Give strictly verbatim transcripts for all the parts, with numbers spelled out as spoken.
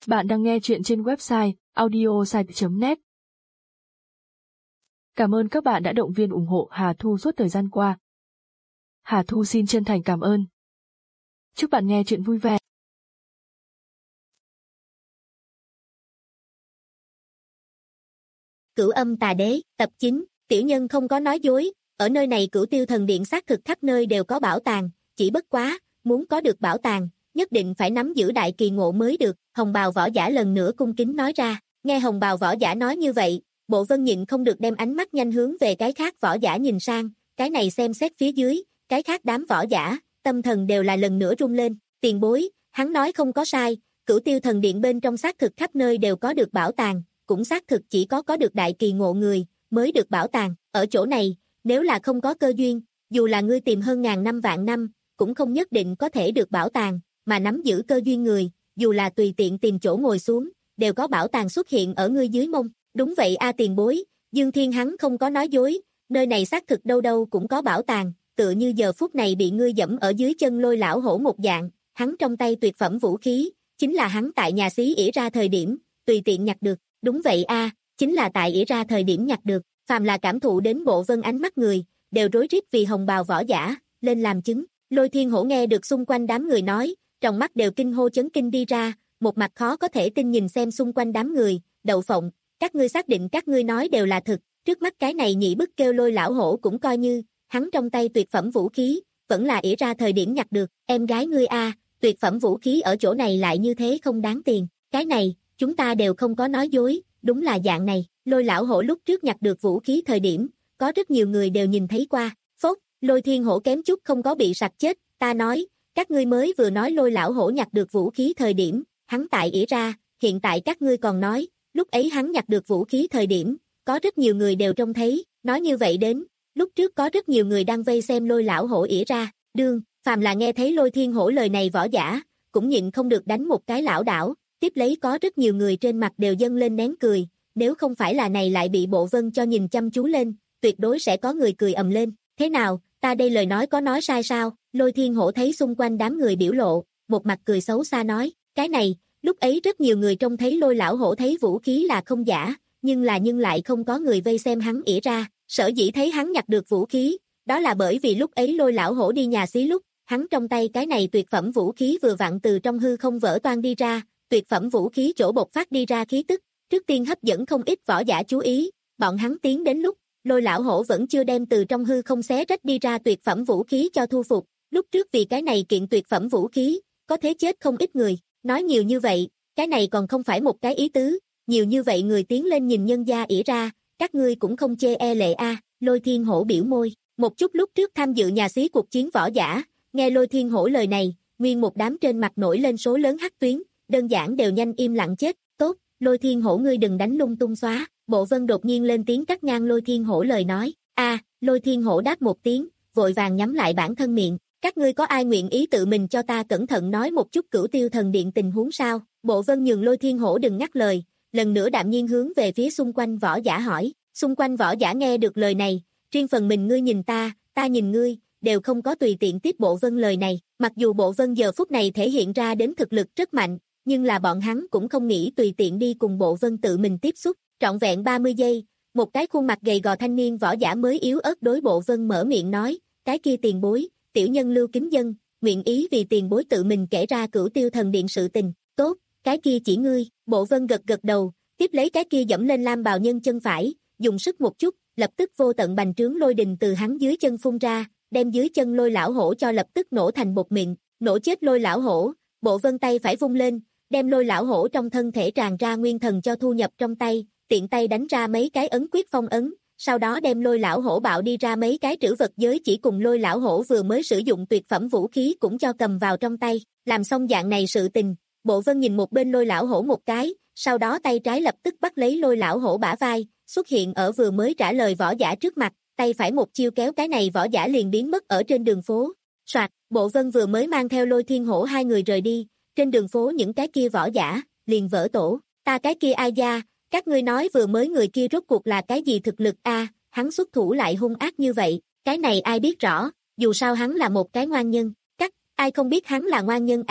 Bạn đang nghe chuyện trên website audiosite chấm net. Cảm ơn các bạn đã động viên ủng hộ Hà Thu suốt thời gian qua. Hà Thu xin chân thành cảm ơn. Chúc bạn nghe chuyện vui vẻ. Cửu âm tà đế, tập chín, tiểu nhân không có nói dối, ở nơi này Cửu Tiêu Thần Điện xác thực khắp nơi đều có bảo tàng, chỉ bất quá, muốn có được bảo tàng, nhất định phải nắm giữ đại kỳ ngộ mới được, hồng bào võ giả lần nữa cung kính nói ra, nghe hồng bào võ giả nói như vậy, Bộ Vân nhịn không được đem ánh mắt nhanh hướng về cái khác võ giả nhìn sang, cái này xem xét phía dưới, cái khác đám võ giả, tâm thần đều là lần nữa rung lên, tiền bối, hắn nói không có sai, Cửu Tiêu Thần Điện bên trong xác thực khắp nơi đều có được bảo tàng, cũng xác thực chỉ có có được đại kỳ ngộ người, mới được bảo tàng, ở chỗ này, nếu là không có cơ duyên, dù là ngươi tìm hơn ngàn năm vạn năm, cũng không nhất định có thể được bảo tàng, mà nắm giữ cơ duyên người, dù là tùy tiện tìm chỗ ngồi xuống, đều có bảo tàng xuất hiện ở ngươi dưới mông, đúng vậy a tiền bối, Dương Thiên hắn không có nói dối, nơi này xác thực đâu đâu cũng có bảo tàng, tựa như giờ phút này bị ngươi dẫm ở dưới chân Lôi lão hổ một dạng, hắn trong tay tuyệt phẩm vũ khí, chính là hắn tại nhà xí ỉa ra thời điểm, tùy tiện nhặt được. Đúng vậy a, chính là tại ỉa ra thời điểm nhặt được, phàm là cảm thụ đến Bộ Vân ánh mắt người, đều rối rít vì hồng bào võ giả, lên làm chứng. Lôi Thiên Hổ nghe được xung quanh đám người nói, trong mắt đều kinh hô chấn kinh đi ra, một mặt khó có thể tin nhìn xem xung quanh đám người, Đậu Phộng, các ngươi xác định các ngươi nói đều là thực, trước mắt cái này nhị bức kêu Lôi lão hổ cũng coi như, hắn trong tay tuyệt phẩm vũ khí, vẫn là ỉa ra thời điểm nhặt được, em gái ngươi a, tuyệt phẩm vũ khí ở chỗ này lại như thế không đáng tiền, cái này, chúng ta đều không có nói dối, đúng là dạng này, Lôi lão hổ lúc trước nhặt được vũ khí thời điểm, có rất nhiều người đều nhìn thấy qua, phốt, Lôi Thiên Hổ kém chút không có bị sặc chết, ta nói, các ngươi mới vừa nói Lôi lão hổ nhặt được vũ khí thời điểm, hắn tại ỉa ra, hiện tại các ngươi còn nói, lúc ấy hắn nhặt được vũ khí thời điểm, có rất nhiều người đều trông thấy, nói như vậy đến, lúc trước có rất nhiều người đang vây xem Lôi lão hổ ỉa ra, đương, phàm là nghe thấy Lôi Thiên Hổ lời này võ giả, cũng nhịn không được đánh một cái lão đảo. Tiếp lấy có rất nhiều người trên mặt đều dâng lên nén cười, nếu không phải là này lại bị Bộ Vân cho nhìn chăm chú lên, tuyệt đối sẽ có người cười ầm lên, thế nào, ta đây lời nói có nói sai sao, Lôi Thiên Hổ thấy xung quanh đám người biểu lộ, một mặt cười xấu xa nói, cái này, lúc ấy rất nhiều người trông thấy Lôi lão hổ thấy vũ khí là không giả, nhưng là nhưng lại không có người vây xem hắn ỉa ra, sở dĩ thấy hắn nhặt được vũ khí, đó là bởi vì lúc ấy Lôi lão hổ đi nhà xí lúc, hắn trong tay cái này tuyệt phẩm vũ khí vừa vặn từ trong hư không vỡ toang đi ra, tuyệt phẩm vũ khí chỗ bộc phát đi ra khí tức, trước tiên hấp dẫn không ít võ giả chú ý, bọn hắn tiến đến lúc, Lôi lão hổ vẫn chưa đem từ trong hư không xé rách đi ra tuyệt phẩm vũ khí cho thu phục, lúc trước vì cái này kiện tuyệt phẩm vũ khí, có thế chết không ít người, nói nhiều như vậy, cái này còn không phải một cái ý tứ, nhiều như vậy người tiến lên nhìn nhân gia ỉa ra, các ngươi cũng không chê e lệ a, Lôi Thiên Hổ biểu môi, một chút lúc trước tham dự nhà xí cuộc chiến võ giả, nghe Lôi Thiên Hổ lời này, nguyên một đám trên mặt nổi lên số lớn hắc tuyến, đơn giản đều nhanh im lặng chết, tốt, Lôi Thiên Hổ ngươi đừng đánh lung tung xóa, Bộ Vân đột nhiên lên tiếng cắt ngang Lôi Thiên Hổ lời nói, a, Lôi Thiên Hổ đáp một tiếng, vội vàng nhắm lại bản thân miệng, các ngươi có ai nguyện ý tự mình cho ta cẩn thận nói một chút Cửu Tiêu Thần Điện tình huống sao, Bộ Vân nhường Lôi Thiên Hổ đừng ngắt lời, lần nữa đạm nhiên hướng về phía xung quanh võ giả hỏi, xung quanh võ giả nghe được lời này, riêng phần mình ngươi nhìn ta, ta nhìn ngươi, đều không có tùy tiện tiếp Bộ Vân lời này, mặc dù Bộ Vân giờ phút này thể hiện ra đến thực lực rất mạnh, nhưng là bọn hắn cũng không nghĩ tùy tiện đi cùng Bộ Vân tự mình tiếp xúc, trọn vẹn ba mươi giây, một cái khuôn mặt gầy gò thanh niên võ giả mới yếu ớt đối Bộ Vân mở miệng nói, cái kia tiền bối, tiểu nhân Lưu Kính Dân, nguyện ý vì tiền bối tự mình kể ra Cửu Tiêu Thần Điện sự tình, tốt, cái kia chỉ ngươi, Bộ Vân gật gật đầu, tiếp lấy cái kia dẫm lên lam bào nhân chân phải, dùng sức một chút, lập tức vô tận bành trướng lôi đình từ hắn dưới chân phun ra, đem dưới chân Lôi lão hổ cho lập tức nổ thành bột mịn, nổ chết Lôi lão hổ, Bộ Vân tay phải vung lên, đem Lôi lão hổ trong thân thể tràn ra nguyên thần cho thu nhập trong tay, tiện tay đánh ra mấy cái ấn quyết phong ấn, sau đó đem Lôi lão hổ bạo đi ra mấy cái trữ vật giới chỉ cùng Lôi lão hổ vừa mới sử dụng tuyệt phẩm vũ khí cũng cho cầm vào trong tay, làm xong dạng này sự tình, Bộ Vân nhìn một bên Lôi lão hổ một cái, sau đó tay trái lập tức bắt lấy Lôi lão hổ bả vai, xuất hiện ở vừa mới trả lời võ giả trước mặt, tay phải một chiêu kéo cái này võ giả liền biến mất ở trên đường phố. Soạt, Bộ Vân vừa mới mang theo Lôi Thiên Hổ hai người rời đi, trên đường phố những cái kia võ giả liền vỡ tổ, ta cái kia ai da, các ngươi nói vừa mới người kia rốt cuộc là cái gì thực lực a, hắn xuất thủ lại hung ác như vậy, cái này ai biết rõ, dù sao hắn là một cái ngoan nhân, cắt, ai không biết hắn là ngoan nhân a,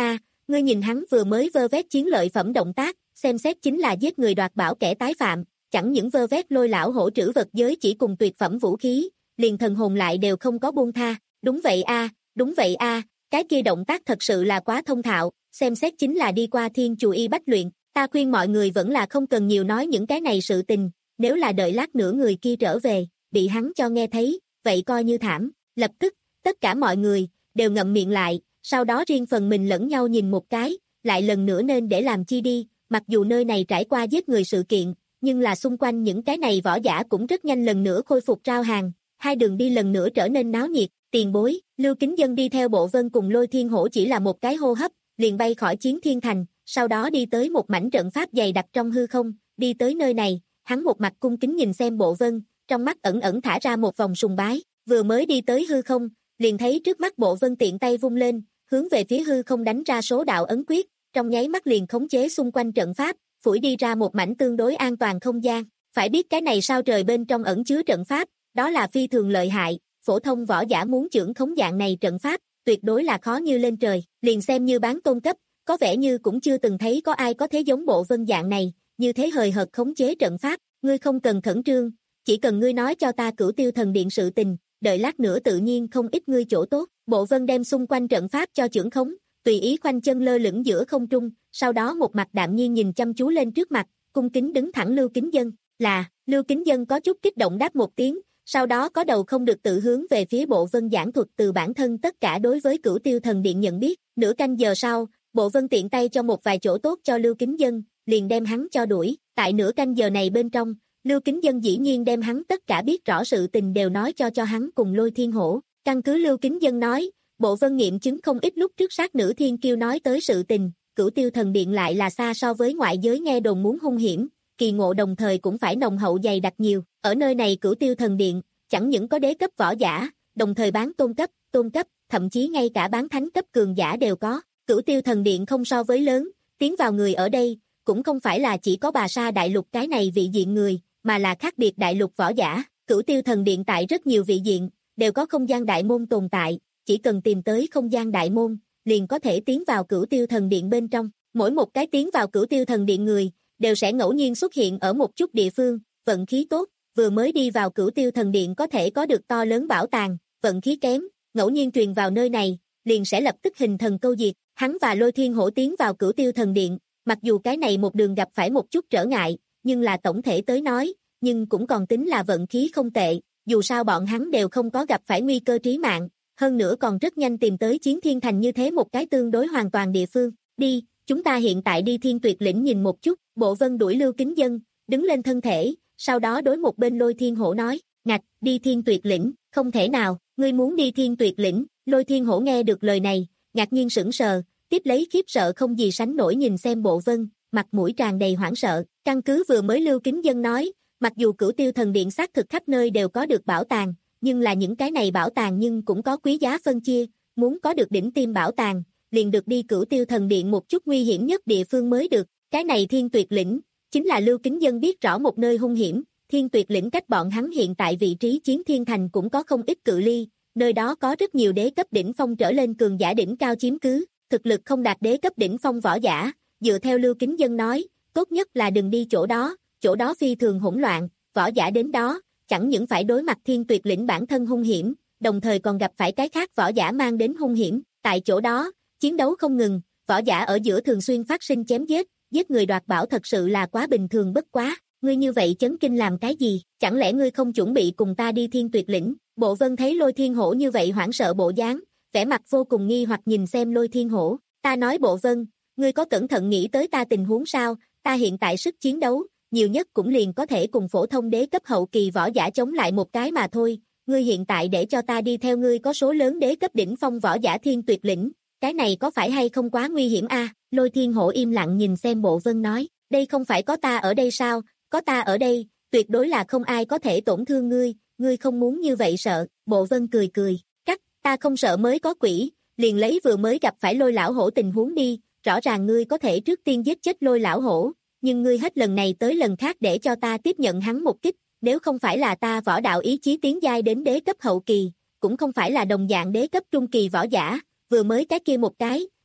Ngươi nhìn hắn vừa mới vơ vét chiến lợi phẩm động tác, xem xét chính là giết người đoạt bảo kẻ tái phạm, chẳng những vơ vét Lôi lão hổ trữ vật giới chỉ cùng tuyệt phẩm vũ khí, liền thần hồn lại đều không có buông tha. Đúng vậy a, đúng vậy a, cái kia động tác thật sự là quá thông thạo, xem xét chính là đi qua thiên chù y bách luyện. Ta khuyên mọi người vẫn là không cần nhiều nói những cái này sự tình, nếu là đợi lát nữa người kia trở về, bị hắn cho nghe thấy, vậy coi như thảm. Lập tức, tất cả mọi người đều ngậm miệng lại, sau đó riêng phần mình lẫn nhau nhìn một cái, lại lần nữa nên để làm chi đi, mặc dù nơi này trải qua giết người sự kiện, nhưng là xung quanh những cái này võ giả cũng rất nhanh lần nữa khôi phục trao hàng, hai đường đi lần nữa trở nên náo nhiệt. Tiền bối, Lưu Kính Dân đi theo Bộ Vân cùng Lôi Thiên Hổ chỉ là một cái hô hấp, liền bay khỏi Chiến Thiên Thành, sau đó đi tới một mảnh trận pháp dày đặc trong hư không, đi tới nơi này, hắn một mặt cung kính nhìn xem Bộ Vân, trong mắt ẩn ẩn thả ra một vòng sùng bái, vừa mới đi tới hư không, liền thấy trước mắt Bộ Vân tiện tay vung lên, hướng về phía hư không đánh ra số đạo ấn quyết, trong nháy mắt liền khống chế xung quanh trận pháp, phủi đi ra một mảnh tương đối an toàn không gian. Phải biết cái này sao trời bên trong ẩn chứa trận pháp, đó là phi thường lợi hại, phổ thông võ giả muốn chưởng khống dạng này trận pháp, tuyệt đối là khó như lên trời, liền xem như bán tôn cấp, có vẻ như cũng chưa từng thấy có ai có thế giống Bộ Vân dạng này, như thế hời hợt khống chế trận pháp, ngươi không cần khẩn trương, chỉ cần ngươi nói cho ta Cửu Tiêu Thần Điện sự tình, đợi lát nữa tự nhiên không ít ngươi chỗ tốt. Bộ Vân đem xung quanh trận pháp cho chưởng khống, tùy ý khoanh chân lơ lửng giữa không trung, sau đó một mặt đạm nhiên nhìn chăm chú lên trước mặt, cung kính đứng thẳng Lưu Kính Dân, là, Lưu Kính Dân có chút kích động đáp một tiếng, sau đó có đầu không được tự hướng về phía Bộ Vân giảng thuật từ bản thân tất cả đối với Cửu Tiêu Thần Điện nhận biết. Nửa canh giờ sau, Bộ Vân tiện tay cho một vài chỗ tốt cho Lưu Kính Dân, liền đem hắn cho đuổi. Tại nửa canh giờ này bên trong, Lưu Kính Dân dĩ nhiên đem hắn tất cả biết rõ sự tình đều nói cho cho hắn cùng Lôi Thiên Hổ. Căn cứ Lưu Kính Dân nói, Bộ Vân nghiệm chứng không ít lúc trước sát nữ thiên kiêu nói tới sự tình, Cửu Tiêu Thần Điện lại là xa so với ngoại giới nghe đồn muốn hung hiểm, kỳ ngộ đồng thời cũng phải nồng hậu dày đặc nhiều. Ở nơi này Cửu Tiêu Thần Điện, chẳng những có đế cấp võ giả, đồng thời bán tôn cấp, tôn cấp, thậm chí ngay cả bán thánh cấp cường giả đều có. Cửu Tiêu Thần Điện không so với lớn, tiến vào người ở đây, cũng không phải là chỉ có Bà Sa Đại Lục cái này vị diện người, mà là khác biệt đại lục võ giả. Cửu Tiêu Thần Điện tại rất nhiều vị diện, đều có không gian đại môn tồn tại, chỉ cần tìm tới không gian đại môn, liền có thể tiến vào Cửu Tiêu Thần Điện bên trong. Mỗi một cái tiến vào Cửu Tiêu Thần Điện người, đều sẽ ngẫu nhiên xuất hiện ở một chút địa phương, vận khí tốt, vừa mới đi vào Cửu Tiêu Thần Điện có thể có được to lớn bảo tàng, vận khí kém, ngẫu nhiên truyền vào nơi này, liền sẽ lập tức hình thần câu diệt. Hắn và Lôi Thiên Hổ tiến vào Cửu Tiêu Thần Điện, mặc dù cái này một đường gặp phải một chút trở ngại, nhưng là tổng thể tới nói, nhưng cũng còn tính là vận khí không tệ, dù sao bọn hắn đều không có gặp phải nguy cơ trí mạng, hơn nữa còn rất nhanh tìm tới Chiến Thiên Thành như thế một cái tương đối hoàn toàn địa phương. Đi, chúng ta hiện tại đi Thiên Tuyệt Lĩnh nhìn một chút. Bộ Vân đuổi Lưu Kính Dân, đứng lên thân thể, sau đó đối một bên Lôi Thiên Hổ nói, ngạch, đi Thiên Tuyệt Lĩnh, không thể nào, ngươi muốn đi Thiên Tuyệt Lĩnh. Lôi Thiên Hổ nghe được lời này, ngạc nhiên sững sờ, tiếp lấy khiếp sợ không gì sánh nổi nhìn xem Bộ Vân, mặt mũi tràn đầy hoảng sợ. Căn cứ vừa mới Lưu Kính Dân nói, mặc dù Cửu Tiêu Thần Điện xác thực khắp nơi đều có được bảo tàng, nhưng là những cái này bảo tàng nhưng cũng có quý giá phân chia, muốn có được đỉnh tim bảo tàng, liền được đi Cửu Tiêu Thần Điện một chút nguy hiểm nhất địa phương mới được. Cái này Thiên Tuyệt Lĩnh, chính là Lưu Kính Dân biết rõ một nơi hung hiểm. Thiên Tuyệt Lĩnh cách bọn hắn hiện tại vị trí Chiến Thiên Thành cũng có không ít cự ly, nơi đó có rất nhiều đế cấp đỉnh phong trở lên cường giả đỉnh cao chiếm cứ, thực lực không đạt đế cấp đỉnh phong võ giả, dựa theo Lưu Kính Dân nói, tốt nhất là đừng đi chỗ đó, chỗ đó phi thường hỗn loạn, võ giả đến đó, chẳng những phải đối mặt Thiên Tuyệt Lĩnh bản thân hung hiểm, đồng thời còn gặp phải cái khác võ giả mang đến hung hiểm, tại chỗ đó, chiến đấu không ngừng, võ giả ở giữa thường xuyên phát sinh chém giết, giết người đoạt bảo thật sự là quá bình thường bất quá, ngươi như vậy chấn kinh làm cái gì, chẳng lẽ ngươi không chuẩn bị cùng ta đi Thiên Tuyệt Lĩnh? Bộ Vân thấy Lôi Thiên Hổ như vậy hoảng sợ bộ dáng, vẻ mặt vô cùng nghi hoặc nhìn xem Lôi Thiên Hổ, ta nói Bộ Vân, ngươi có cẩn thận nghĩ tới ta tình huống sao, ta hiện tại sức chiến đấu, nhiều nhất cũng liền có thể cùng phổ thông đế cấp hậu kỳ võ giả chống lại một cái mà thôi, ngươi hiện tại để cho ta đi theo ngươi có số lớn đế cấp đỉnh phong võ giả Thiên Tuyệt Lĩnh, cái này có phải hay không quá nguy hiểm a? À? Lôi Thiên Hổ im lặng nhìn xem Bộ Vân nói, đây không phải có ta ở đây sao, có ta ở đây, tuyệt đối là không ai có thể tổn thương ngươi, ngươi không muốn như vậy sợ. Bộ Vân cười cười, cắt, ta không sợ mới có quỷ, liền lấy vừa mới gặp phải Lôi lão hổ tình huống đi, rõ ràng ngươi có thể trước tiên giết chết Lôi lão hổ, nhưng ngươi hết lần này tới lần khác để cho ta tiếp nhận hắn một kích, nếu không phải là ta võ đạo ý chí tiến giai đến đế cấp hậu kỳ, cũng không phải là đồng dạng đế cấp trung kỳ võ giả, vừa mới cái kia một cái,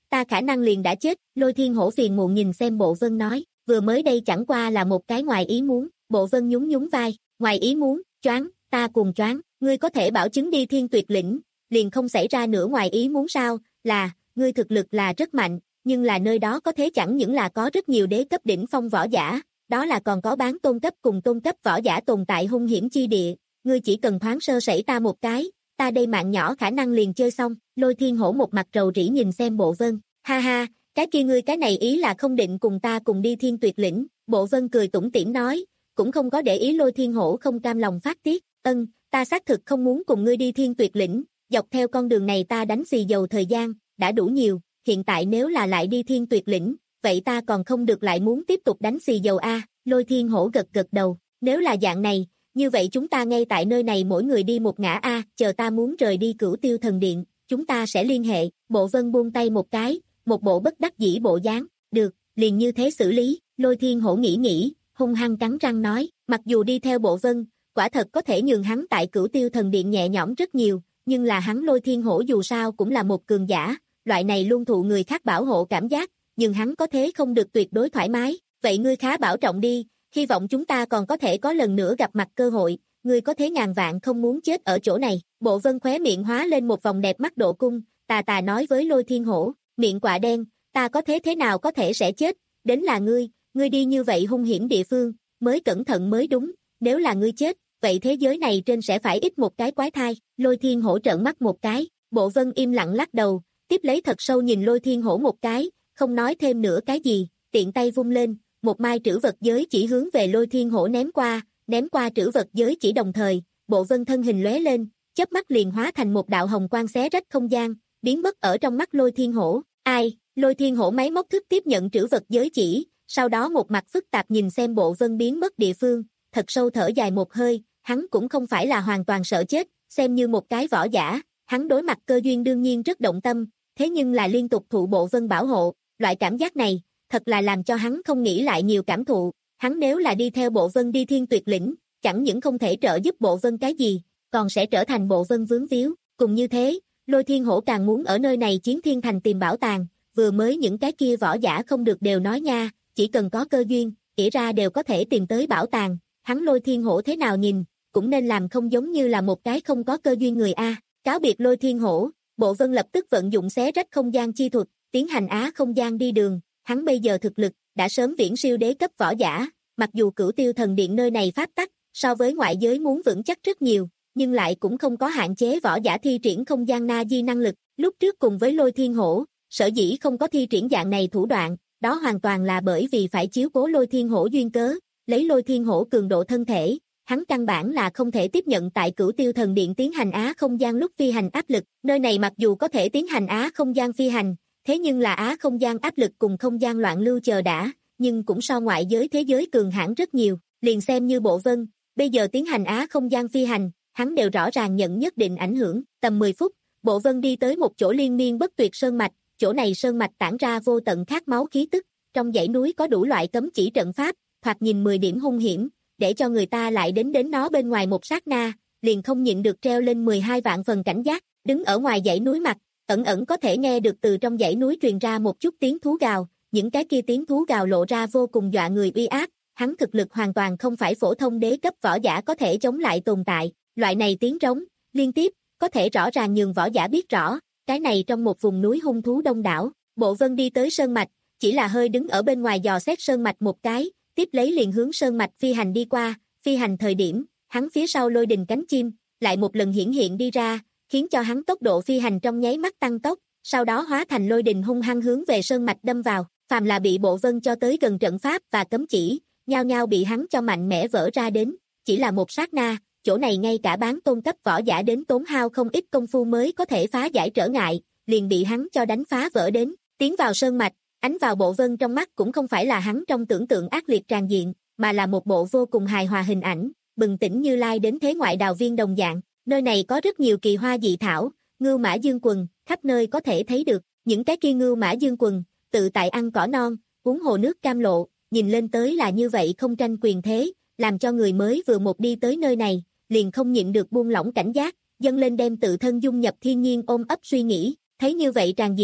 ta khả năng liền đã chết, Lôi Thiên Hổ phiền muộn nhìn xem Bộ Vân nói, vừa mới đây chẳng qua là một cái ngoài ý muốn, Bộ Vân nhún nhún vai, ngoài ý muốn, choáng, ta cùng choáng, ngươi có thể bảo chứng đi Thiên Tuyệt Lĩnh, liền không xảy ra nữa ngoài ý muốn sao, là, ngươi thực lực là rất mạnh, nhưng là nơi đó có thế chẳng những là có rất nhiều đế cấp đỉnh phong võ giả, đó là còn có bán tôn cấp cùng tôn cấp võ giả tồn tại hung hiểm chi địa, ngươi chỉ cần thoáng sơ sẩy ta một cái, ta đây mạng nhỏ khả năng liền chơi xong, Lôi Thiên Hổ một mặt rầu rĩ nhìn xem Bộ Vân, ha ha, cái kia ngươi cái này ý là không định cùng ta cùng đi Thiên Tuyệt Lĩnh, Bộ Vân cười tủm tỉm nói, cũng không có để ý Lôi Thiên Hổ không cam lòng phát tiết, ân, ta xác thực không muốn cùng ngươi đi Thiên Tuyệt Lĩnh, dọc theo con đường này ta đánh xì dầu thời gian, đã đủ nhiều, hiện tại nếu là lại đi Thiên Tuyệt Lĩnh, vậy ta còn không được lại muốn tiếp tục đánh xì dầu a, Lôi Thiên Hổ gật gật đầu, nếu là dạng này, như vậy chúng ta ngay tại nơi này mỗi người đi một ngã a, chờ ta muốn rời đi Cửu Tiêu Thần Điện, chúng ta sẽ liên hệ, Bộ Vân buông tay một cái, một bộ bất đắc dĩ bộ dáng, được, liền như thế xử lý, Lôi Thiên Hổ nghĩ nghĩ, hung hăng cắn răng nói, mặc dù đi theo Bộ Vân, quả thật có thể nhường hắn tại Cửu Tiêu Thần Điện nhẹ nhõm rất nhiều, nhưng là hắn Lôi Thiên Hổ dù sao cũng là một cường giả, loại này luôn thụ người khác bảo hộ cảm giác, nhưng hắn có thế không được tuyệt đối thoải mái, vậy ngươi khá bảo trọng đi, hy vọng chúng ta còn có thể có lần nữa gặp mặt cơ hội, ngươi có thế ngàn vạn không muốn chết ở chỗ này, Bộ Vân khóe miệng hóa lên một vòng đẹp mắt độ cung, tà tà nói với Lôi Thiên Hổ, miệng quạ đen, ta có thế thế nào có thể sẽ chết, đến là ngươi, ngươi đi như vậy hung hiểm địa phương, mới cẩn thận mới đúng, nếu là ngươi chết, vậy thế giới này trên sẽ phải ít một cái quái thai, Lôi Thiên Hổ trợn mắt một cái, Bộ Vân im lặng lắc đầu, tiếp lấy thật sâu nhìn Lôi Thiên Hổ một cái, không nói thêm nữa cái gì, tiện tay vung lên, một mai trữ vật giới chỉ hướng về Lôi Thiên Hổ ném qua, ném qua trữ vật giới chỉ đồng thời, Bộ Vân thân hình lóe lên, chớp mắt liền hóa thành một đạo hồng quang xé rách không gian, biến mất ở trong mắt Lôi Thiên Hổ. Ai? Lôi Thiên Hổ máy móc thức tiếp nhận trữ vật giới chỉ, sau đó một mặt phức tạp nhìn xem Bộ Vân biến mất địa phương, thật sâu thở dài một hơi, hắn cũng không phải là hoàn toàn sợ chết, xem như một cái võ giả, hắn đối mặt cơ duyên đương nhiên rất động tâm, thế nhưng là liên tục thụ Bộ Vân bảo hộ, loại cảm giác này, thật là làm cho hắn không nghĩ lại nhiều cảm thụ, hắn nếu là đi theo Bộ Vân đi Thiên Tuyệt Lĩnh, chẳng những không thể trợ giúp Bộ Vân cái gì, còn sẽ trở thành Bộ Vân vướng víu, cùng như thế, Lôi Thiên Hổ càng muốn ở nơi này Chiến Thiên Thành tìm bảo tàng, vừa mới những cái kia võ giả không được đều nói nha, chỉ cần có cơ duyên, ỷ ra đều có thể tìm tới bảo tàng, hắn Lôi Thiên Hổ thế nào nhìn, cũng nên làm không giống như là một cái không có cơ duyên người a. Cáo biệt Lôi Thiên Hổ, Bộ Vân lập tức vận dụng xé rách không gian chi thuật, tiến hành á không gian đi đường, hắn bây giờ thực lực đã sớm viễn siêu đế cấp võ giả, mặc dù Cửu Tiêu Thần Điện nơi này pháp tắc so với ngoại giới muốn vững chắc rất nhiều, nhưng lại cũng không có hạn chế võ giả thi triển không gian na di năng lực, lúc trước cùng với Lôi Thiên Hổ, sở dĩ không có thi triển dạng này thủ đoạn, đó hoàn toàn là bởi vì phải chiếu cố Lôi Thiên Hổ duyên cớ, lấy Lôi Thiên Hổ cường độ thân thể, hắn căn bản là không thể tiếp nhận tại Cửu Tiêu Thần Điện tiến hành á không gian lúc phi hành áp lực, nơi này mặc dù có thể tiến hành á không gian phi hành, thế nhưng là á không gian áp lực cùng không gian loạn lưu chờ đã, nhưng cũng so ngoại giới thế giới cường hãn rất nhiều, liền xem như Bộ Vân, bây giờ tiến hành á không gian phi hành, hắn đều rõ ràng nhận nhất định ảnh hưởng, tầm mười phút, Bộ Vân đi tới một chỗ liên miên bất tuyệt sơn mạch, chỗ này sơn mạch tản ra vô tận khát máu khí tức, trong dãy núi có đủ loại cấm chỉ trận pháp, thoạt nhìn mười điểm hung hiểm, để cho người ta lại đến đến nó bên ngoài một sát na, liền không nhịn được treo lên mười hai vạn phần cảnh giác, đứng ở ngoài dãy núi mặt, ẩn ẩn có thể nghe được từ trong dãy núi truyền ra một chút tiếng thú gào, những cái kia tiếng thú gào lộ ra vô cùng dọa người uy áp, hắn thực lực hoàn toàn không phải phổ thông đế cấp võ giả có thể chống lại tồn tại, loại này tiếng trống, liên tiếp, có thể rõ ràng nhường võ giả biết rõ, cái này trong một vùng núi hung thú đông đảo, Bộ Vân đi tới sơn mạch, chỉ là hơi đứng ở bên ngoài dò xét sơn mạch một cái, tiếp lấy liền hướng sơn mạch phi hành đi qua, phi hành thời điểm, hắn phía sau lôi đình cánh chim, lại một lần hiển hiện đi ra, khiến cho hắn tốc độ phi hành trong nháy mắt tăng tốc, sau đó hóa thành lôi đình hung hăng hướng về sơn mạch đâm vào, phàm là bị Bộ Vân cho tới gần trận pháp và cấm chỉ, nhao nhao bị hắn cho mạnh mẽ vỡ ra đến, chỉ là một sát na, chỗ này ngay cả bán tôn cấp võ giả đến tốn hao không ít công phu mới có thể phá giải trở ngại, liền bị hắn cho đánh phá vỡ đến, tiến vào sơn mạch, ánh vào Bộ Vân trong mắt cũng không phải là hắn trong tưởng tượng ác liệt tràn diện, mà là một bộ vô cùng hài hòa hình ảnh, bừng tỉnh như lai đến thế ngoại đào viên đồng dạng, nơi này có rất nhiều kỳ hoa dị thảo, ngưu mã dương quần, khắp nơi có thể thấy được, những cái kia ngưu mã dương quần, tự tại ăn cỏ non, uống hồ nước cam lộ, nhìn lên tới là như vậy không tranh quyền thế, làm cho người mới vừa một đi tới nơi này, liền không nhịn được buông lỏng cảnh giác, dâng lên đem tự thân dung nhập thiên nhiên ôm ấp suy nghĩ, thấy như vậy tràn diện,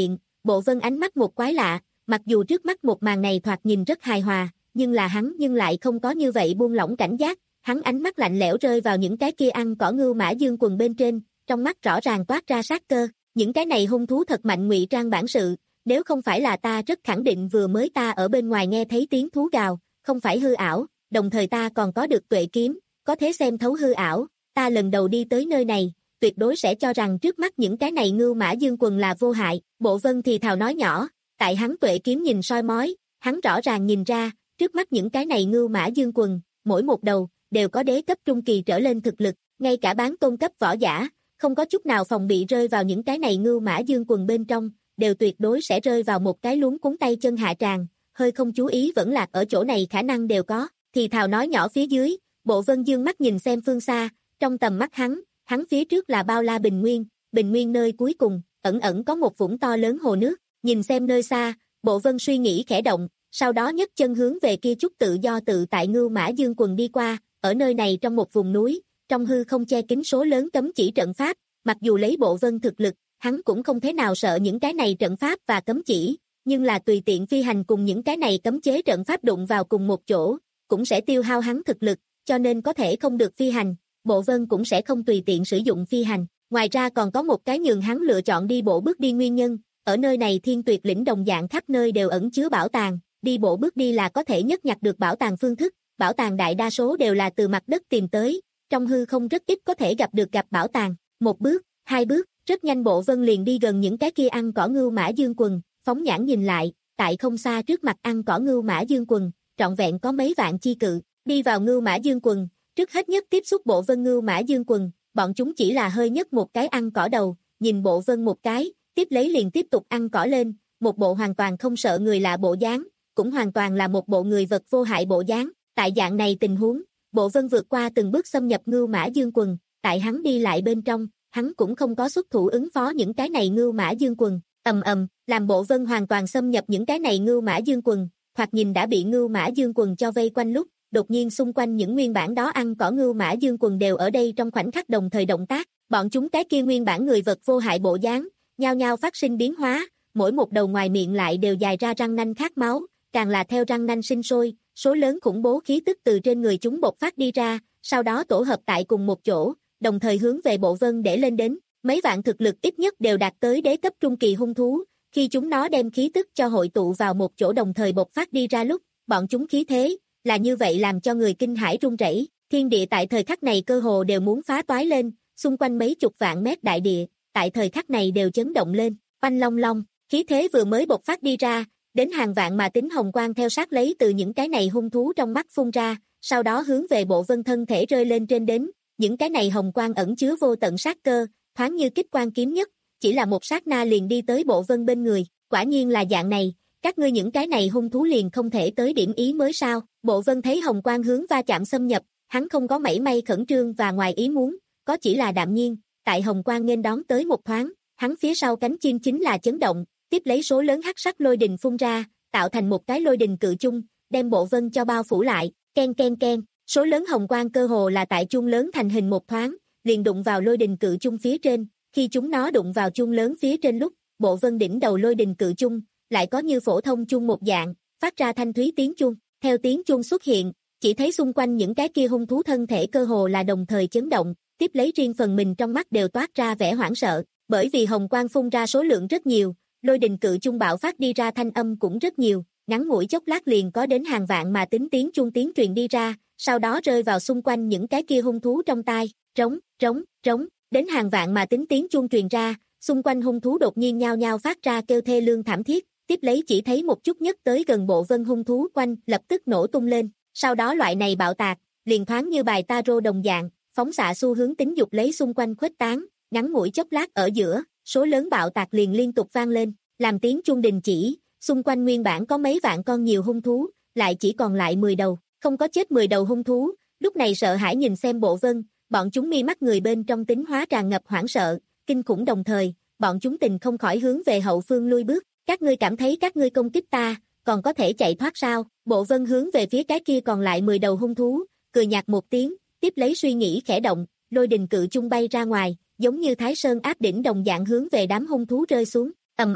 Bộ Vân ánh mắt một quái lạ, mặc dù trước mắt một màn này thoạt nhìn rất hài hòa, nhưng là hắn nhưng lại không có như vậy buông lỏng cảnh giác, hắn ánh mắt lạnh lẽo rơi vào những cái kia ăn cỏ ngưu mã dương quần bên trên, trong mắt rõ ràng toát ra sát cơ, những cái này hung thú thật mạnh ngụy trang bản sự, nếu không phải là ta rất khẳng định vừa mới ta ở bên ngoài nghe thấy tiếng thú gào, không phải hư ảo, đồng thời ta còn có được tuệ kiếm, có thể xem thấu hư ảo, ta lần đầu đi tới nơi này, tuyệt đối sẽ cho rằng trước mắt những cái này ngưu mã dương quần là vô hại, Bộ Vân thì thào nói nhỏ, tại hắn tuệ kiếm nhìn soi mói, hắn rõ ràng nhìn ra, trước mắt những cái này ngưu mã dương quần, mỗi một đầu, đều có đế cấp trung kỳ trở lên thực lực, ngay cả bán tôn cấp võ giả, không có chút nào phòng bị rơi vào những cái này ngưu mã dương quần bên trong, đều tuyệt đối sẽ rơi vào một cái luống cuống tay chân hạ tràng, hơi không chú ý vẫn lạc ở chỗ này khả năng đều có, thì thào nói nhỏ phía dưới, Bộ Vân dương mắt nhìn xem phương xa, trong tầm mắt hắn, hắn phía trước là bao la bình nguyên, bình nguyên nơi cuối cùng, ẩn ẩn có một vũng to lớn hồ nước, nhìn xem nơi xa, Bộ Vân suy nghĩ khẽ động, sau đó nhấc chân hướng về kia chút tự do tự tại ngưu mã dương quần đi qua, ở nơi này trong một vùng núi, trong hư không che kín số lớn cấm chỉ trận pháp, mặc dù lấy Bộ Vân thực lực, hắn cũng không thế nào sợ những cái này trận pháp và cấm chỉ, nhưng là tùy tiện phi hành cùng những cái này cấm chế trận pháp đụng vào cùng một chỗ, cũng sẽ tiêu hao hắn thực lực, cho nên có thể không được phi hành, Bộ Vân cũng sẽ không tùy tiện sử dụng phi hành. Ngoài ra còn có một cái nhường hắn lựa chọn đi bộ bước đi nguyên nhân, ở nơi này thiên tuyệt lĩnh đồng dạng khắp nơi đều ẩn chứa bảo tàng, đi bộ bước đi là có thể nhất nhặt được bảo tàng phương thức, bảo tàng đại đa số đều là từ mặt đất tìm tới, trong hư không rất ít có thể gặp được gặp bảo tàng, một bước, hai bước, rất nhanh Bộ Vân liền đi gần những cái kia ăn cỏ ngưu mã dương quần, phóng nhãn nhìn lại, tại không xa trước mặt ăn cỏ ngưu mã dương quần, trọn vẹn có mấy vạn chi cự, đi vào ngưu mã dương quần, trước hết nhất tiếp xúc Bộ Vân ngưu mã dương quần, bọn chúng chỉ là hơi nhất một cái ăn cỏ đầu, nhìn Bộ Vân một cái, tiếp lấy liền tiếp tục ăn cỏ lên, một bộ hoàn toàn không sợ người lạ bộ dáng, cũng hoàn toàn là một bộ người vật vô hại bộ dáng, tại dạng này tình huống, Bộ Vân vượt qua từng bước xâm nhập ngưu mã dương quần, tại hắn đi lại bên trong, hắn cũng không có xuất thủ ứng phó những cái này ngưu mã dương quần, ầm ầm, làm Bộ Vân hoàn toàn xâm nhập những cái này ngưu mã dương quần, hoặc nhìn đã bị ngưu mã dương quần cho vây quanh lúc, đột nhiên xung quanh những nguyên bản đó ăn cỏ ngưu mã dương quần đều ở đây trong khoảnh khắc đồng thời động tác, bọn chúng cái kia nguyên bản người vật vô hại bộ dáng, nhao nhao phát sinh biến hóa, mỗi một đầu ngoài miệng lại đều dài ra răng nanh khát máu, càng là theo răng nanh sinh sôi, số lớn khủng bố khí tức từ trên người chúng bộc phát đi ra, sau đó tổ hợp tại cùng một chỗ, đồng thời hướng về Bộ Vân để lên đến, mấy vạn thực lực ít nhất đều đạt tới đế cấp trung kỳ hung thú, khi chúng nó đem khí tức cho hội tụ vào một chỗ đồng thời bộc phát đi ra lúc, bọn chúng khí thế, là như vậy làm cho người kinh hãi run rẩy, thiên địa tại thời khắc này cơ hồ đều muốn phá toái lên, xung quanh mấy chục vạn mét đại địa, tại thời khắc này đều chấn động lên, oanh long long, khí thế vừa mới bộc phát đi ra, đến hàng vạn mà tính hồng quang theo sát lấy từ những cái này hung thú trong mắt phun ra, sau đó hướng về Bộ Vân thân thể rơi lên trên đến, những cái này hồng quang ẩn chứa vô tận sát cơ, thoáng như kích quang kiếm nhất, chỉ là một sát na liền đi tới Bộ Vân bên người, quả nhiên là dạng này, các ngươi những cái này hung thú liền không thể tới điểm ý mới sao, Bộ Vân thấy hồng quang hướng va chạm xâm nhập, hắn không có mảy may khẩn trương và ngoài ý muốn, có chỉ là đạm nhiên, tại hồng quang nghênh đón tới một thoáng, hắn phía sau cánh chim chính là chấn động, tiếp lấy số lớn hắc sắc lôi đình phun ra, tạo thành một cái lôi đình cự chung, đem Bộ Vân cho bao phủ lại, ken ken ken, số lớn hồng quang cơ hồ là tại chung lớn thành hình một thoáng, liền đụng vào lôi đình cự chung phía trên, khi chúng nó đụng vào chung lớn phía trên lúc, Bộ Vân đỉnh đầu lôi đình cự chung, lại có như phổ thông chung một dạng, phát ra thanh thúy tiếng chuông, theo tiếng chuông xuất hiện, chỉ thấy xung quanh những cái kia hung thú thân thể cơ hồ là đồng thời chấn động, tiếp lấy riêng phần mình trong mắt đều toát ra vẻ hoảng sợ, bởi vì hồng quang phun ra số lượng rất nhiều, lôi đình cự chung bạo phát đi ra thanh âm cũng rất nhiều, ngắn ngủi chốc lát liền có đến hàng vạn mà tính tiếng chuông tiếng truyền đi ra, sau đó rơi vào xung quanh những cái kia hung thú trong tai, trống, trống, trống, đến hàng vạn mà tính tiếng chuông truyền ra, xung quanh hung thú đột nhiên nhao nhao phát ra kêu thê lương thảm thiết, tiếp lấy chỉ thấy một chút nhất tới gần Bộ Vân hung thú quanh, lập tức nổ tung lên, sau đó loại này bạo tạc, liền thoáng như bài tarot đồng dạng, phóng xạ xu hướng tính dục lấy xung quanh khuếch tán, ngắn ngủi chốc lát ở giữa, số lớn bạo tạc liền liên tục vang lên, làm tiếng chuông đình chỉ, xung quanh nguyên bản có mấy vạn con nhiều hung thú, lại chỉ còn lại mười đầu, không có chết mười đầu hung thú, lúc này sợ hãi nhìn xem Bộ Vân, bọn chúng mi mắt người bên trong tính hóa tràn ngập hoảng sợ, kinh khủng đồng thời, bọn chúng tình không khỏi hướng về hậu phương lui bước, các ngươi cảm thấy các ngươi công kích ta, còn có thể chạy thoát sao? Bộ Vân hướng về phía cái kia còn lại mười đầu hung thú, cười nhạt một tiếng, tiếp lấy suy nghĩ khẽ động, lôi đình cự chung bay ra ngoài, giống như Thái Sơn áp đỉnh đồng dạng hướng về đám hung thú rơi xuống, ầm ầm,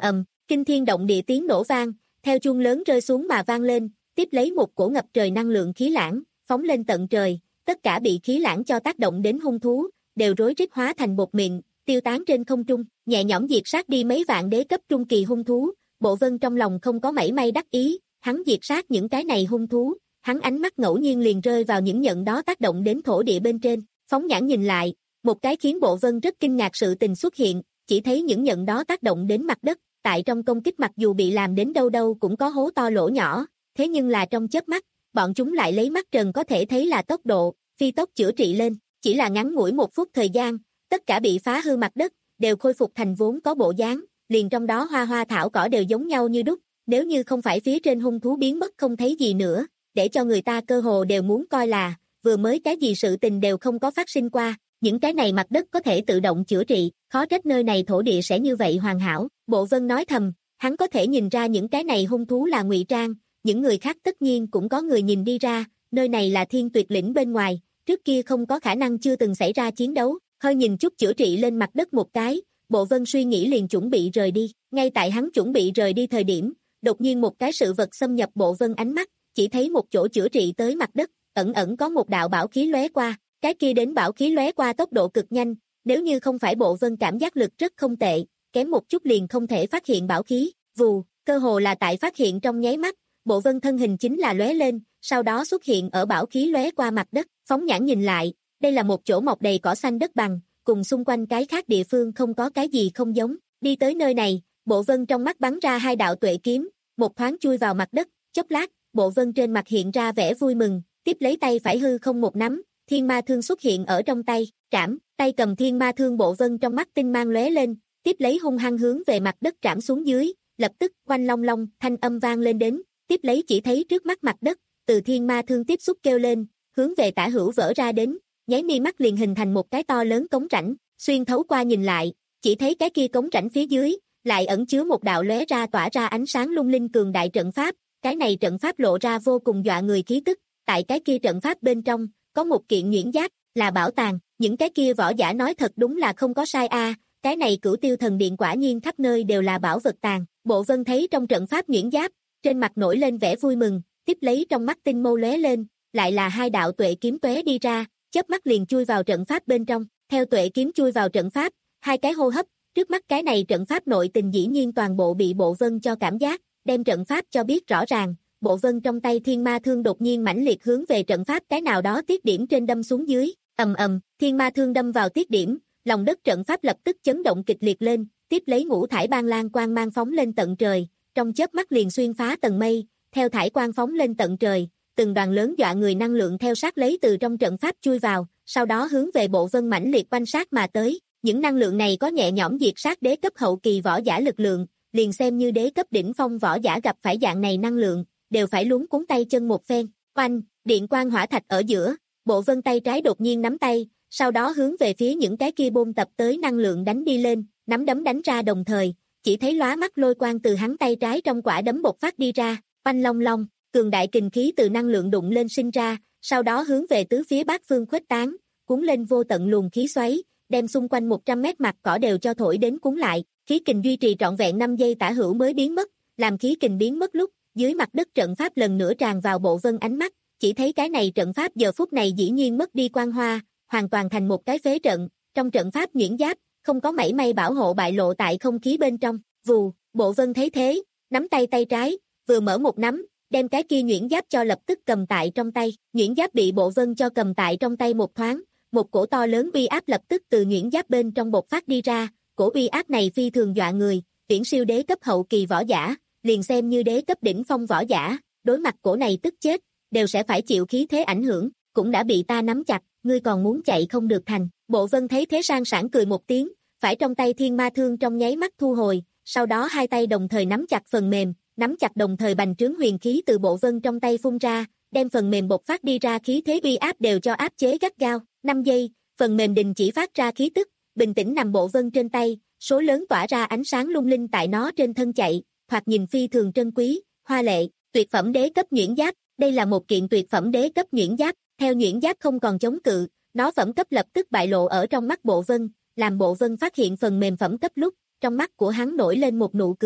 kinh thiên động địa tiếng nổ vang, theo chuông lớn rơi xuống mà vang lên, tiếp lấy một cổ ngập trời năng lượng khí lãng, phóng lên tận trời, tất cả bị khí lãng cho tác động đến hung thú, đều rối rít hóa thành bột mịn, tiêu tán trên không trung, nhẹ nhõm diệt sát đi mấy vạn đế cấp trung kỳ hung thú. Bộ Vân trong lòng không có mảy may đắc ý, hắn diệt sát những cái này hung thú, hắn ánh mắt ngẫu nhiên liền rơi vào những nhận đó tác động đến thổ địa bên trên, phóng nhãn nhìn lại, một cái khiến Bộ Vân rất kinh ngạc sự tình xuất hiện, chỉ thấy những nhận đó tác động đến mặt đất, tại trong công kích mặc dù bị làm đến đâu đâu cũng có hố to lỗ nhỏ, thế nhưng là trong chớp mắt, bọn chúng lại lấy mắt trần có thể thấy là tốc độ, phi tốc chữa trị lên, chỉ là ngắn ngủi một phút thời gian, tất cả bị phá hư mặt đất, đều khôi phục thành vốn có bộ dáng, liền trong đó hoa hoa thảo cỏ đều giống nhau như đúc, nếu như không phải phía trên hung thú biến mất không thấy gì nữa, để cho người ta cơ hồ đều muốn coi là, vừa mới cái gì sự tình đều không có phát sinh qua, những cái này mặt đất có thể tự động chữa trị, khó trách nơi này thổ địa sẽ như vậy hoàn hảo. Bộ Vân nói thầm, hắn có thể nhìn ra những cái này hung thú là ngụy trang, những người khác tất nhiên cũng có người nhìn đi ra, nơi này là Thiên Tuyệt lĩnh bên ngoài, trước kia không có khả năng chưa từng xảy ra chiến đấu, hơi nhìn chút chữa trị lên mặt đất một cái, Bộ Vân suy nghĩ liền chuẩn bị rời đi, ngay tại hắn chuẩn bị rời đi thời điểm, đột nhiên một cái sự vật xâm nhập Bộ Vân ánh mắt, chỉ thấy một chỗ chữa trị tới mặt đất, ẩn ẩn có một đạo bảo khí lóe qua, cái kia đến bảo khí lóe qua tốc độ cực nhanh, nếu như không phải Bộ Vân cảm giác lực rất không tệ, kém một chút liền không thể phát hiện bảo khí, vù, cơ hồ là tại phát hiện trong nháy mắt, Bộ Vân thân hình chính là lóe lên, sau đó xuất hiện ở bảo khí lóe qua mặt đất, phóng nhãn nhìn lại, đây là một chỗ mọc đầy cỏ xanh đất bằng, cùng xung quanh cái khác địa phương không có cái gì không giống, đi tới nơi này, Bộ Vân trong mắt bắn ra hai đạo tuệ kiếm, một thoáng chui vào mặt đất, chốc lát, Bộ Vân trên mặt hiện ra vẻ vui mừng, tiếp lấy tay phải hư không một nắm, thiên ma thương xuất hiện ở trong tay, trảm, tay cầm thiên ma thương Bộ Vân trong mắt tinh mang lóe lên, tiếp lấy hung hăng hướng về mặt đất trảm xuống dưới, lập tức oanh long long, thanh âm vang lên đến, tiếp lấy chỉ thấy trước mắt mặt đất, từ thiên ma thương tiếp xúc kêu lên, hướng về tả hữu vỡ ra đến, nháy mi mắt liền hình thành một cái to lớn cống rãnh, xuyên thấu qua nhìn lại, chỉ thấy cái kia cống rãnh phía dưới, lại ẩn chứa một đạo lóe ra tỏa ra ánh sáng lung linh cường đại trận pháp, cái này trận pháp lộ ra vô cùng dọa người khí tức, tại cái kia trận pháp bên trong, có một kiện nhuyễn giáp, là bảo tàng, những cái kia võ giả nói thật đúng là không có sai a, cái này Cửu Tiêu Thần Điện quả nhiên khắp nơi đều là bảo vật tàng. Bộ Vân thấy trong trận pháp nhuyễn giáp, trên mặt nổi lên vẻ vui mừng, tiếp lấy trong mắt tinh mâu lóe lên, lại là hai đạo tuệ kiếm tóe đi ra, chớp mắt liền chui vào trận pháp bên trong, theo tuệ kiếm chui vào trận pháp, hai cái hô hấp, trước mắt cái này trận pháp nội tình dĩ nhiên toàn bộ bị Bộ Vân cho cảm giác, đem trận pháp cho biết rõ ràng. Bộ Vân trong tay thiên ma thương đột nhiên mãnh liệt hướng về trận pháp cái nào đó tiết điểm trên đâm xuống dưới, ầm ầm, thiên ma thương đâm vào tiết điểm, lòng đất trận pháp lập tức chấn động kịch liệt lên, tiếp lấy ngũ thải ban lan quang mang phóng lên tận trời, trong chớp mắt liền xuyên phá tầng mây, theo thải quang phóng lên tận trời, từng đoàn lớn dọa người năng lượng theo sát lấy từ trong trận pháp chui vào, sau đó hướng về Bộ Vân mãnh liệt quanh sát mà tới, những năng lượng này có nhẹ nhõm diệt sát đế cấp hậu kỳ võ giả lực lượng, liền xem như đế cấp đỉnh phong võ giả gặp phải dạng này năng lượng, đều phải luống cuống tay chân một phen, oanh, điện quang hỏa thạch ở giữa, Bộ Vân tay trái đột nhiên nắm tay, sau đó hướng về phía những cái kia bôn tập tới năng lượng đánh đi lên, nắm đấm đánh ra đồng thời, chỉ thấy lóa mắt lôi quang từ hắn tay trái trong quả đấm bộc phát đi ra, oanh long long, cường đại kình khí từ năng lượng đụng lên sinh ra, sau đó hướng về tứ phía bát phương khuếch tán, cuốn lên vô tận luồng khí xoáy, đem xung quanh một trăm mét mặt cỏ đều cho thổi đến cuốn lại, khí kình duy trì trọn vẹn năm giây tả hữu mới biến mất, làm khí kình biến mất lúc, dưới mặt đất trận pháp lần nữa tràn vào Bộ Vân ánh mắt, chỉ thấy cái này trận pháp giờ phút này dĩ nhiên mất đi quang hoa, hoàn toàn thành một cái phế trận, trong trận pháp nhuyễn giáp, không có mảy may bảo hộ bại lộ tại không khí bên trong, vù, Bộ Vân thấy thế, nắm tay tay trái, vừa mở một nắm, đem cái kia nhuyễn giáp cho lập tức cầm tại trong tay, nhuyễn giáp bị Bộ Vân cho cầm tại trong tay một thoáng, một cổ to lớn uy áp lập tức từ nhuyễn giáp bên trong bộc phát đi ra, cổ uy áp này phi thường dọa người, viễn siêu đế cấp hậu kỳ võ giả, liền xem như đế cấp đỉnh phong võ giả, đối mặt cổ này tức chết, đều sẽ phải chịu khí thế ảnh hưởng, cũng đã bị ta nắm chặt, ngươi còn muốn chạy không được thành. Bộ Vân thấy thế sang sảng cười một tiếng, phải trong tay thiên ma thương trong nháy mắt thu hồi, sau đó hai tay đồng thời nắm chặt phần mềm, nắm chặt đồng thời bành trướng huyền khí từ Bộ Vân trong tay phun ra, đem phần mềm bộc phát đi ra khí thế uy áp đều cho áp chế gắt gao. năm giây, phần mềm đình chỉ phát ra khí tức, bình tĩnh nằm Bộ Vân trên tay, số lớn tỏa ra ánh sáng lung linh tại nó trên thân chạy, thoạt nhìn phi thường trân quý, hoa lệ, tuyệt phẩm đế cấp nhuyễn giáp, đây là một kiện tuyệt phẩm đế cấp nhuyễn giáp, theo nhuyễn giáp không còn chống cự, nó phẩm cấp lập tức bại lộ ở trong mắt Bộ Vân, làm Bộ Vân phát hiện phần mềm phẩm cấp lúc, trong mắt của hắn nổi lên một nụ cười,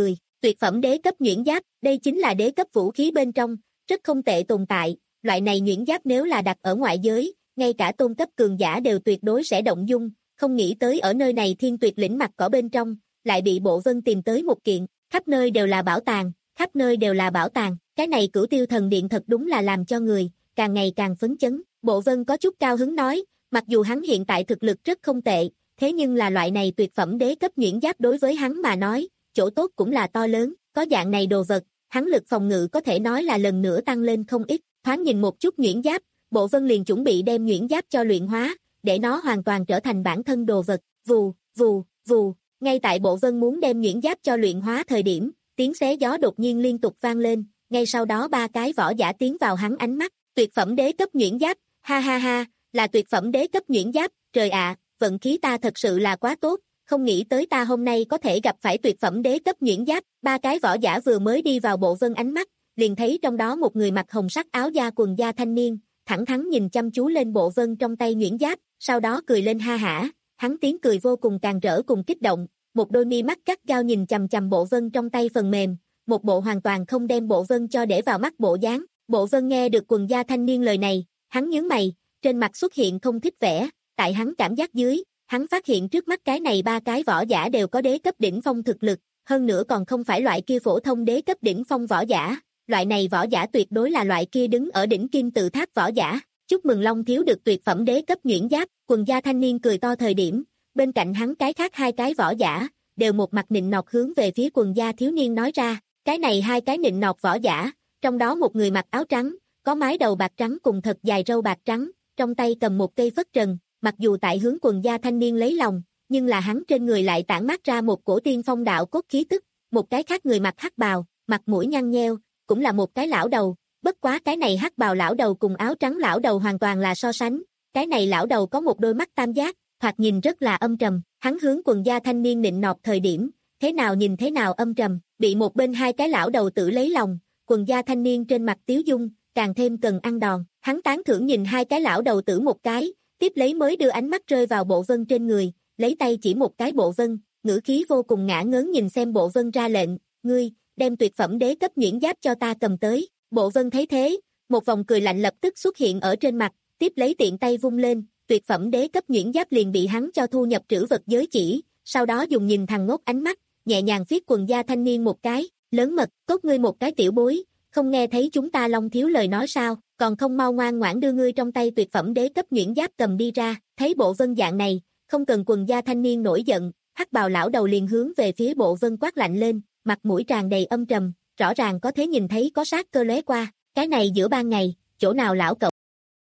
Tuyệt phẩm đế cấp nhuyễn giáp, đây chính là đế cấp vũ khí bên trong, rất không tệ tồn tại, loại này nhuyễn giáp nếu là đặt ở ngoại giới, ngay cả tôn cấp cường giả đều tuyệt đối sẽ động dung, không nghĩ tới ở nơi này thiên tuyệt lĩnh mặt cỏ bên trong, lại bị Bộ Vân tìm tới một kiện, khắp nơi đều là bảo tàng, khắp nơi đều là bảo tàng, cái này Cửu Tiêu Thần Điện thật đúng là làm cho người, càng ngày càng phấn chấn, Bộ Vân có chút cao hứng nói, mặc dù hắn hiện tại thực lực rất không tệ, thế nhưng là loại này tuyệt phẩm đế cấp nhuyễn giáp đối với hắn mà nói, chỗ tốt cũng là to lớn, có dạng này đồ vật, hắn lực phòng ngự có thể nói là lần nữa tăng lên không ít, thoáng nhìn một chút nhuyễn giáp, Bộ Vân liền chuẩn bị đem nhuyễn giáp cho luyện hóa, để nó hoàn toàn trở thành bản thân đồ vật, vù, vù, vù, ngay tại Bộ Vân muốn đem nhuyễn giáp cho luyện hóa thời điểm, tiếng xé gió đột nhiên liên tục vang lên, ngay sau đó ba cái võ giả tiến vào hắn ánh mắt, tuyệt phẩm đế cấp nhuyễn giáp, ha ha ha, là tuyệt phẩm đế cấp nhuyễn giáp, trời ạ, vận khí ta thật sự là quá tốt, không nghĩ tới ta hôm nay có thể gặp phải tuyệt phẩm đế cấp nhuyễn giáp, ba cái võ giả vừa mới đi vào Bộ Vân ánh mắt, liền thấy trong đó một người mặc hồng sắc áo da quần da thanh niên, thẳng thắn nhìn chăm chú lên Bộ Vân trong tay nhuyễn giáp, sau đó cười lên ha hả, hắn tiếng cười vô cùng càng rỡ cùng kích động, một đôi mi mắt gắt gao nhìn chằm chằm Bộ Vân trong tay phần mềm, một bộ hoàn toàn không đem Bộ Vân cho để vào mắt bộ dáng. Bộ Vân nghe được quần da thanh niên lời này, hắn nhướng mày, trên mặt xuất hiện không thích vẻ, tại hắn cảm giác dưới, hắn phát hiện trước mắt cái này ba cái võ giả đều có đế cấp đỉnh phong thực lực, hơn nữa còn không phải loại kia phổ thông đế cấp đỉnh phong võ giả, loại này võ giả tuyệt đối là loại kia đứng ở đỉnh kim tự tháp võ giả. Chúc mừng Long thiếu được tuyệt phẩm đế cấp nhuyễn giáp, quần da thanh niên cười to thời điểm, bên cạnh hắn cái khác hai cái võ giả, đều một mặt nịnh nọt hướng về phía quần da thiếu niên nói ra, cái này hai cái nịnh nọt võ giả, trong đó một người mặc áo trắng, có mái đầu bạc trắng cùng thật dài râu bạc trắng, trong tay cầm một cây phất trần, mặc dù tại hướng quần da thanh niên lấy lòng, nhưng là hắn trên người lại tản mát ra một cổ tiên phong đạo cốt khí tức, một cái khác người mặc hắc bào, mặt mũi nhăn nheo, cũng là một cái lão đầu, bất quá cái này hắc bào lão đầu cùng áo trắng lão đầu hoàn toàn là so sánh, cái này lão đầu có một đôi mắt tam giác, thoạt nhìn rất là âm trầm, hắn hướng quần da thanh niên nịnh nọt thời điểm, thế nào nhìn thế nào âm trầm, bị một bên hai cái lão đầu tử lấy lòng, quần da thanh niên trên mặt tiếu dung, càng thêm cần ăn đòn, hắn tán thưởng nhìn hai cái lão đầu tử một cái, tiếp lấy mới đưa ánh mắt rơi vào Bộ Vân trên người, lấy tay chỉ một cái Bộ Vân, ngữ khí vô cùng ngã ngớn nhìn xem Bộ Vân ra lệnh, ngươi, đem tuyệt phẩm đế cấp nhuyễn giáp cho ta cầm tới, Bộ Vân thấy thế, một vòng cười lạnh lập tức xuất hiện ở trên mặt, tiếp lấy tiện tay vung lên, tuyệt phẩm đế cấp nhuyễn giáp liền bị hắn cho thu nhập trữ vật giới chỉ, sau đó dùng nhìn thằng ngốc ánh mắt, nhẹ nhàng viết quần da thanh niên một cái, lớn mật, cốt ngươi một cái tiểu bối, không nghe thấy chúng ta Long thiếu lời nói sao, còn không mau ngoan ngoãn đưa ngươi trong tay tuyệt phẩm đế cấp nhuyễn giáp cầm đi ra, thấy Bộ Vân dạng này, không cần quần da thanh niên nổi giận, hắc bào lão đầu liền hướng về phía Bộ Vân quát lạnh lên, mặt mũi tràn đầy âm trầm, rõ ràng có thể nhìn thấy có sát cơ lóe qua, cái này giữa ban ngày, chỗ nào lão cậu.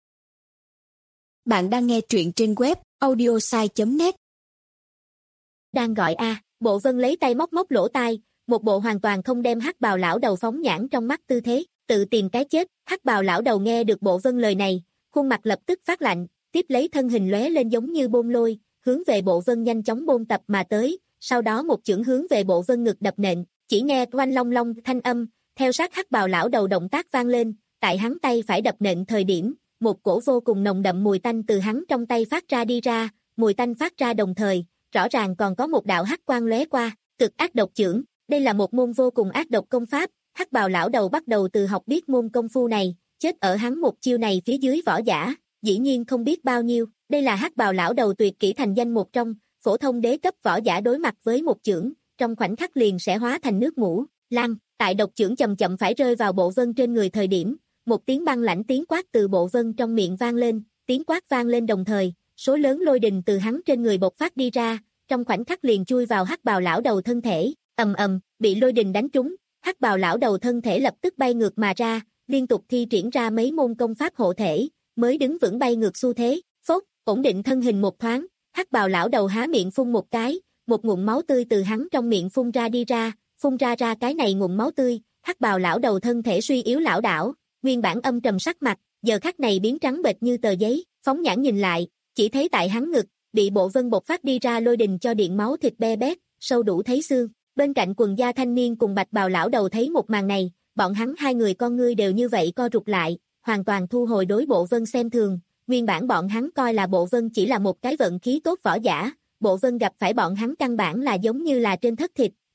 Bạn đang nghe truyện trên web audiosai chấm net. Đang gọi a, Bộ Vân lấy tay móc móc lỗ tai, một bộ hoàn toàn không đem hắc bào lão đầu phóng nhãn trong mắt tư thế, tự tìm cái chết, hắc bào lão đầu nghe được Bộ Vân lời này, khuôn mặt lập tức phát lạnh, tiếp lấy thân hình lóe lên giống như bôn lôi, hướng về Bộ Vân nhanh chóng bôn tập mà tới, sau đó một chưởng hướng về Bộ Vân ngực đập nện, chỉ nghe oanh long long thanh âm, theo sát hắc bào lão đầu động tác vang lên, tại hắn tay phải đập nện thời điểm, một cổ vô cùng nồng đậm mùi tanh từ hắn trong tay phát ra đi ra, mùi tanh phát ra đồng thời, rõ ràng còn có một đạo hắc quang lóe qua, cực ác độc chưởng, đây là một môn vô cùng ác độc công pháp, hắc bào lão đầu bắt đầu từ học biết môn công phu này, chết ở hắn một chiêu này phía dưới võ giả, dĩ nhiên không biết bao nhiêu, đây là hắc bào lão đầu tuyệt kỹ thành danh một trong, phổ thông đế cấp võ giả đối mặt với một chưởng, trong khoảnh khắc liền sẽ hóa thành nước ngũ, lăn, tại độc chưởng chậm chậm phải rơi vào Bộ Vân trên người thời điểm, một tiếng băng lãnh tiếng quát từ Bộ Vân trong miệng vang lên, tiếng quát vang lên đồng thời, số lớn lôi đình từ hắn trên người bộc phát đi ra, trong khoảnh khắc liền chui vào hắc bào lão đầu thân thể, ầm ầm, bị lôi đình đánh trúng, hắc bào lão đầu thân thể lập tức bay ngược mà ra, liên tục thi triển ra mấy môn công pháp hộ thể, mới đứng vững bay ngược xu thế, phốt, ổn định thân hình một thoáng, hắc bào lão đầu há miệng phun một cái, một ngụm máu tươi từ hắn trong miệng phun ra đi ra, phun ra ra cái này ngụm máu tươi, hắc bào lão đầu thân thể suy yếu lảo đảo, nguyên bản âm trầm sắc mặt, giờ khắc này biến trắng bệch như tờ giấy, phóng nhãn nhìn lại, chỉ thấy tại hắn ngực, bị Bộ Vân bộc phát đi ra lôi đình cho điện máu thịt be bét, sâu đủ thấy xương. Bên cạnh quần da thanh niên cùng bạch bào lão đầu thấy một màn này, bọn hắn hai người con ngươi đều như vậy co rụt lại, hoàn toàn thu hồi đối Bộ Vân xem thường, nguyên bản bọn hắn coi là Bộ Vân chỉ là một cái vận khí tốt võ giả, Bộ Vân gặp phải bọn hắn căn bản là giống như là trên thất thịt,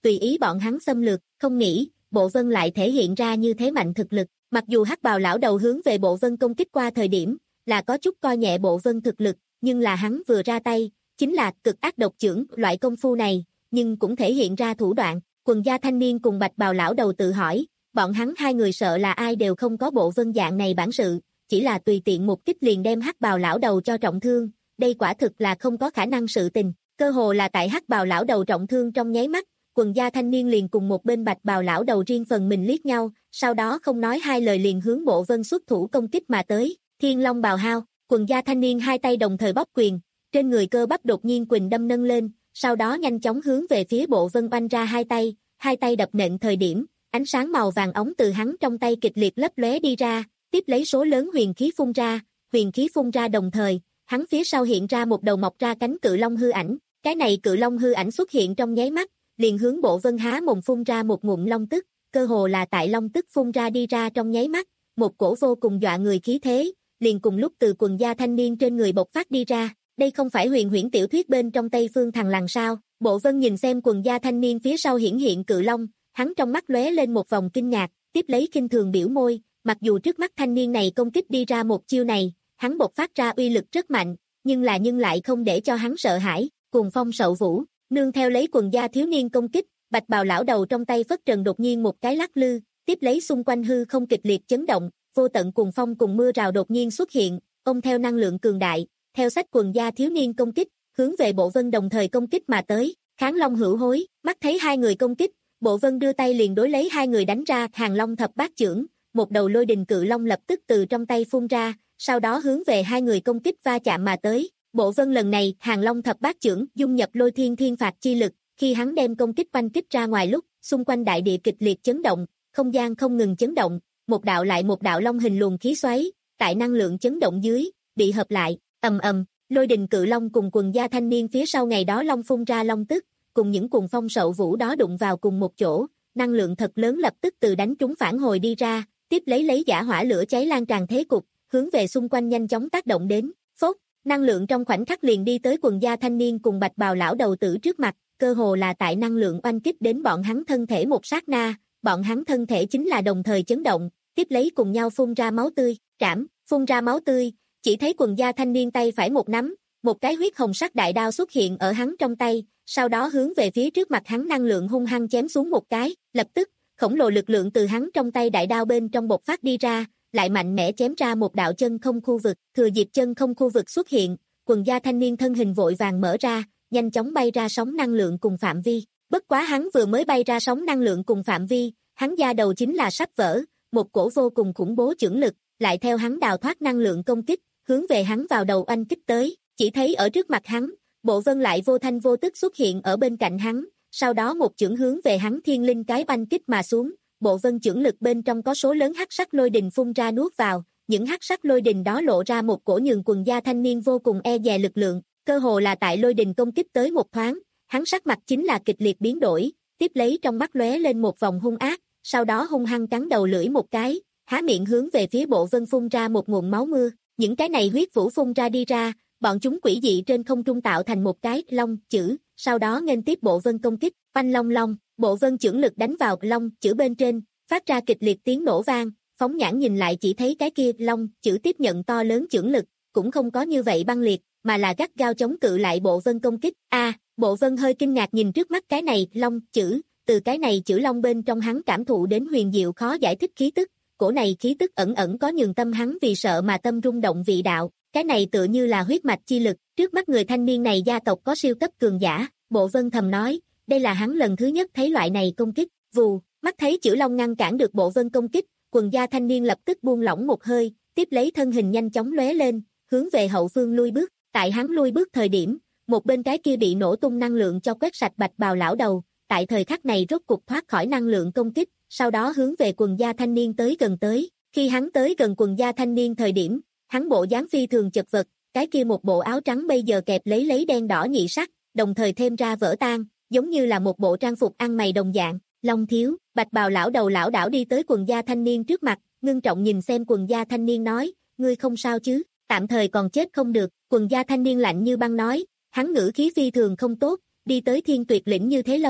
tùy ý bọn hắn xâm lược, không nghĩ, Bộ Vân lại thể hiện ra như thế mạnh thực lực. Mặc dù hắc bào lão đầu hướng về Bộ Vân công kích qua thời điểm, là có chút coi nhẹ Bộ Vân thực lực, nhưng là hắn vừa ra tay, chính là cực ác độc chưởng loại công phu này, nhưng cũng thể hiện ra thủ đoạn. Quần gia thanh niên cùng bạch bào lão đầu tự hỏi, bọn hắn hai người sợ là ai đều không có Bộ Vân dạng này bản sự, chỉ là tùy tiện một kích liền đem hắc bào lão đầu cho trọng thương, đây quả thực là không có khả năng sự tình. Cơ hồ là tại hắc bào lão đầu trọng thương trong nháy mắt, quần gia thanh niên liền cùng một bên bạch bào lão đầu riêng phần mình liếc nhau, sau đó không nói hai lời liền hướng Bộ Vân xuất thủ công kích mà tới. Thiên Long bào hao, quần gia thanh niên hai tay đồng thời bóp quyền, trên người cơ bắp đột nhiên quỳnh đâm nâng lên, sau đó nhanh chóng hướng về phía Bộ Vân oanh ra hai tay, hai tay đập nện thời điểm, ánh sáng màu vàng ống từ hắn trong tay kịch liệt lấp lóe đi ra, tiếp lấy số lớn huyền khí phun ra, huyền khí phun ra đồng thời, hắn phía sau hiện ra một đầu mọc ra cánh cự long hư ảnh, cái này cự long hư ảnh xuất hiện trong nháy mắt, liền hướng Bộ Vân há mồm phun ra một ngụm long tức, cơ hồ là tại long tức phun ra đi ra trong nháy mắt, một cổ vô cùng dọa người khí thế, liền cùng lúc từ quần gia thanh niên trên người bộc phát đi ra, đây không phải huyền huyễn tiểu thuyết bên trong Tây Phương Thằng Lằn sao? Bộ Vân nhìn xem quần gia thanh niên phía sau hiển hiện cự long, hắn trong mắt lóe lên một vòng kinh ngạc, tiếp lấy khinh thường biểu môi, mặc dù trước mắt thanh niên này công kích đi ra một chiêu này, hắn bộc phát ra uy lực rất mạnh, nhưng là nhưng lại không để cho hắn sợ hãi, Cuồng Phong Sậu Vũ, nương theo lấy quần gia thiếu niên công kích, bạch bào lão đầu trong tay phất trần đột nhiên một cái lắc lư, tiếp lấy xung quanh hư không kịch liệt chấn động, vô tận cuồng phong cùng mưa rào đột nhiên xuất hiện, ông theo năng lượng cường đại, theo sách quần gia thiếu niên công kích, hướng về Bộ Vân đồng thời công kích mà tới, Kháng Long hữu hối, mắt thấy hai người công kích, Bộ Vân đưa tay liền đối lấy hai người đánh ra Hàng Long thập bát chưởng, một đầu lôi đình cự long lập tức từ trong tay phun ra, sau đó hướng về hai người công kích va chạm mà tới. Bộ Vân lần này, Hàng Long thập bát chưởng dung nhập lôi thiên thiên phạt chi lực, khi hắn đem công kích quanh kích ra ngoài lúc, xung quanh đại địa kịch liệt chấn động, không gian không ngừng chấn động, một đạo lại một đạo long hình luồng khí xoáy, tại năng lượng chấn động dưới, bị hợp lại, ầm ầm, lôi đình cự long cùng quần gia thanh niên phía sau ngày đó long phun ra long tức, cùng những cuồng phong sậu vũ đó đụng vào cùng một chỗ, năng lượng thật lớn lập tức từ đánh trúng phản hồi đi ra, tiếp lấy lấy giả hỏa lửa cháy lan tràn thế cục, hướng về xung quanh nhanh chóng tác động đến, phốt, năng lượng trong khoảnh khắc liền đi tới quần gia thanh niên cùng bạch bào lão đầu tử trước mặt, cơ hồ là tại năng lượng oanh kích đến bọn hắn thân thể một sát na, bọn hắn thân thể chính là đồng thời chấn động, tiếp lấy cùng nhau phun ra máu tươi, trảm, phun ra máu tươi, chỉ thấy quần gia thanh niên tay phải một nắm, một cái huyết hồng sắc đại đao xuất hiện ở hắn trong tay, sau đó hướng về phía trước mặt hắn năng lượng hung hăng chém xuống một cái, lập tức, khổng lồ lực lượng từ hắn trong tay đại đao bên trong bộc phát đi ra, lại mạnh mẽ chém ra một đạo chân không khu vực, thừa dịp chân không khu vực xuất hiện, quần gia thanh niên thân hình vội vàng mở ra, nhanh chóng bay ra sóng năng lượng cùng phạm vi, bất quá hắn vừa mới bay ra sóng năng lượng cùng phạm vi, hắn da đầu chính là sắp vỡ, một cổ vô cùng khủng bố chưởng lực, lại theo hắn đào thoát năng lượng công kích, hướng về hắn vào đầu oanh kích tới, chỉ thấy ở trước mặt hắn, Bộ Vân lại vô thanh vô tức xuất hiện ở bên cạnh hắn, sau đó một chưởng hướng về hắn thiên linh cái oanh kích mà xuống, Bộ Vân chưởng lực bên trong có số lớn hắc sắc lôi đình phun ra nuốt vào, những hắc sắc lôi đình đó lộ ra một cổ nhường quần gia thanh niên vô cùng e dè lực lượng, cơ hồ là tại lôi đình công kích tới một thoáng, hắn sắc mặt chính là kịch liệt biến đổi, tiếp lấy trong mắt lóe lên một vòng hung ác, sau đó hung hăng cắn đầu lưỡi một cái, há miệng hướng về phía Bộ Vân phun ra một nguồn máu mưa, những cái này huyết vũ phun ra đi ra, bọn chúng quỷ dị trên không trung tạo thành một cái long chữ, sau đó nghênh tiếp Bộ Vân công kích, oanh long long, Bộ Vân chưởng lực đánh vào long chữ bên trên, phát ra kịch liệt tiếng nổ vang, phóng nhãn nhìn lại chỉ thấy cái kia long chữ tiếp nhận to lớn chưởng lực, cũng không có như vậy băng liệt, mà là gắt gao chống cự lại Bộ Vân công kích. A, à, Bộ Vân hơi kinh ngạc nhìn trước mắt cái này long chữ, từ cái này chữ long bên trong hắn cảm thụ đến huyền diệu khó giải thích khí tức, cổ này khí tức ẩn ẩn có nhường tâm hắn vì sợ mà tâm rung động vị đạo, cái này tựa như là huyết mạch chi lực, trước mắt người thanh niên này gia tộc có siêu cấp cường giả, Bộ Vân thầm nói, đây là hắn lần thứ nhất thấy loại này công kích, vù, mắt thấy chữ long ngăn cản được Bộ Vân công kích, quần gia thanh niên lập tức buông lỏng một hơi, tiếp lấy thân hình nhanh chóng lóe lên, hướng về hậu phương lui bước, tại hắn lui bước thời điểm, một bên cái kia bị nổ tung năng lượng cho quét sạch bạch bào lão đầu, tại thời khắc này rốt cục thoát khỏi năng lượng công kích, sau đó hướng về quần gia thanh niên tới gần tới, khi hắn tới gần quần gia thanh niên thời điểm, hắn bộ dáng phi thường chật vật, cái kia một bộ áo trắng bây giờ kẹp lấy lấy đen đỏ nhị sắc, đồng thời thêm ra vỡ tan, giống như là một bộ trang phục ăn mày đồng dạng, Long thiếu, bạch bào lão đầu lão đảo đi tới quần gia thanh niên trước mặt, ngưng trọng nhìn xem quần gia thanh niên nói, ngươi không sao chứ, tạm thời còn chết không được, quần gia thanh niên lạnh như băng nói, hắn ngữ khí phi thường không tốt, đi tới thiên tuyệt lĩnh như thế lâu,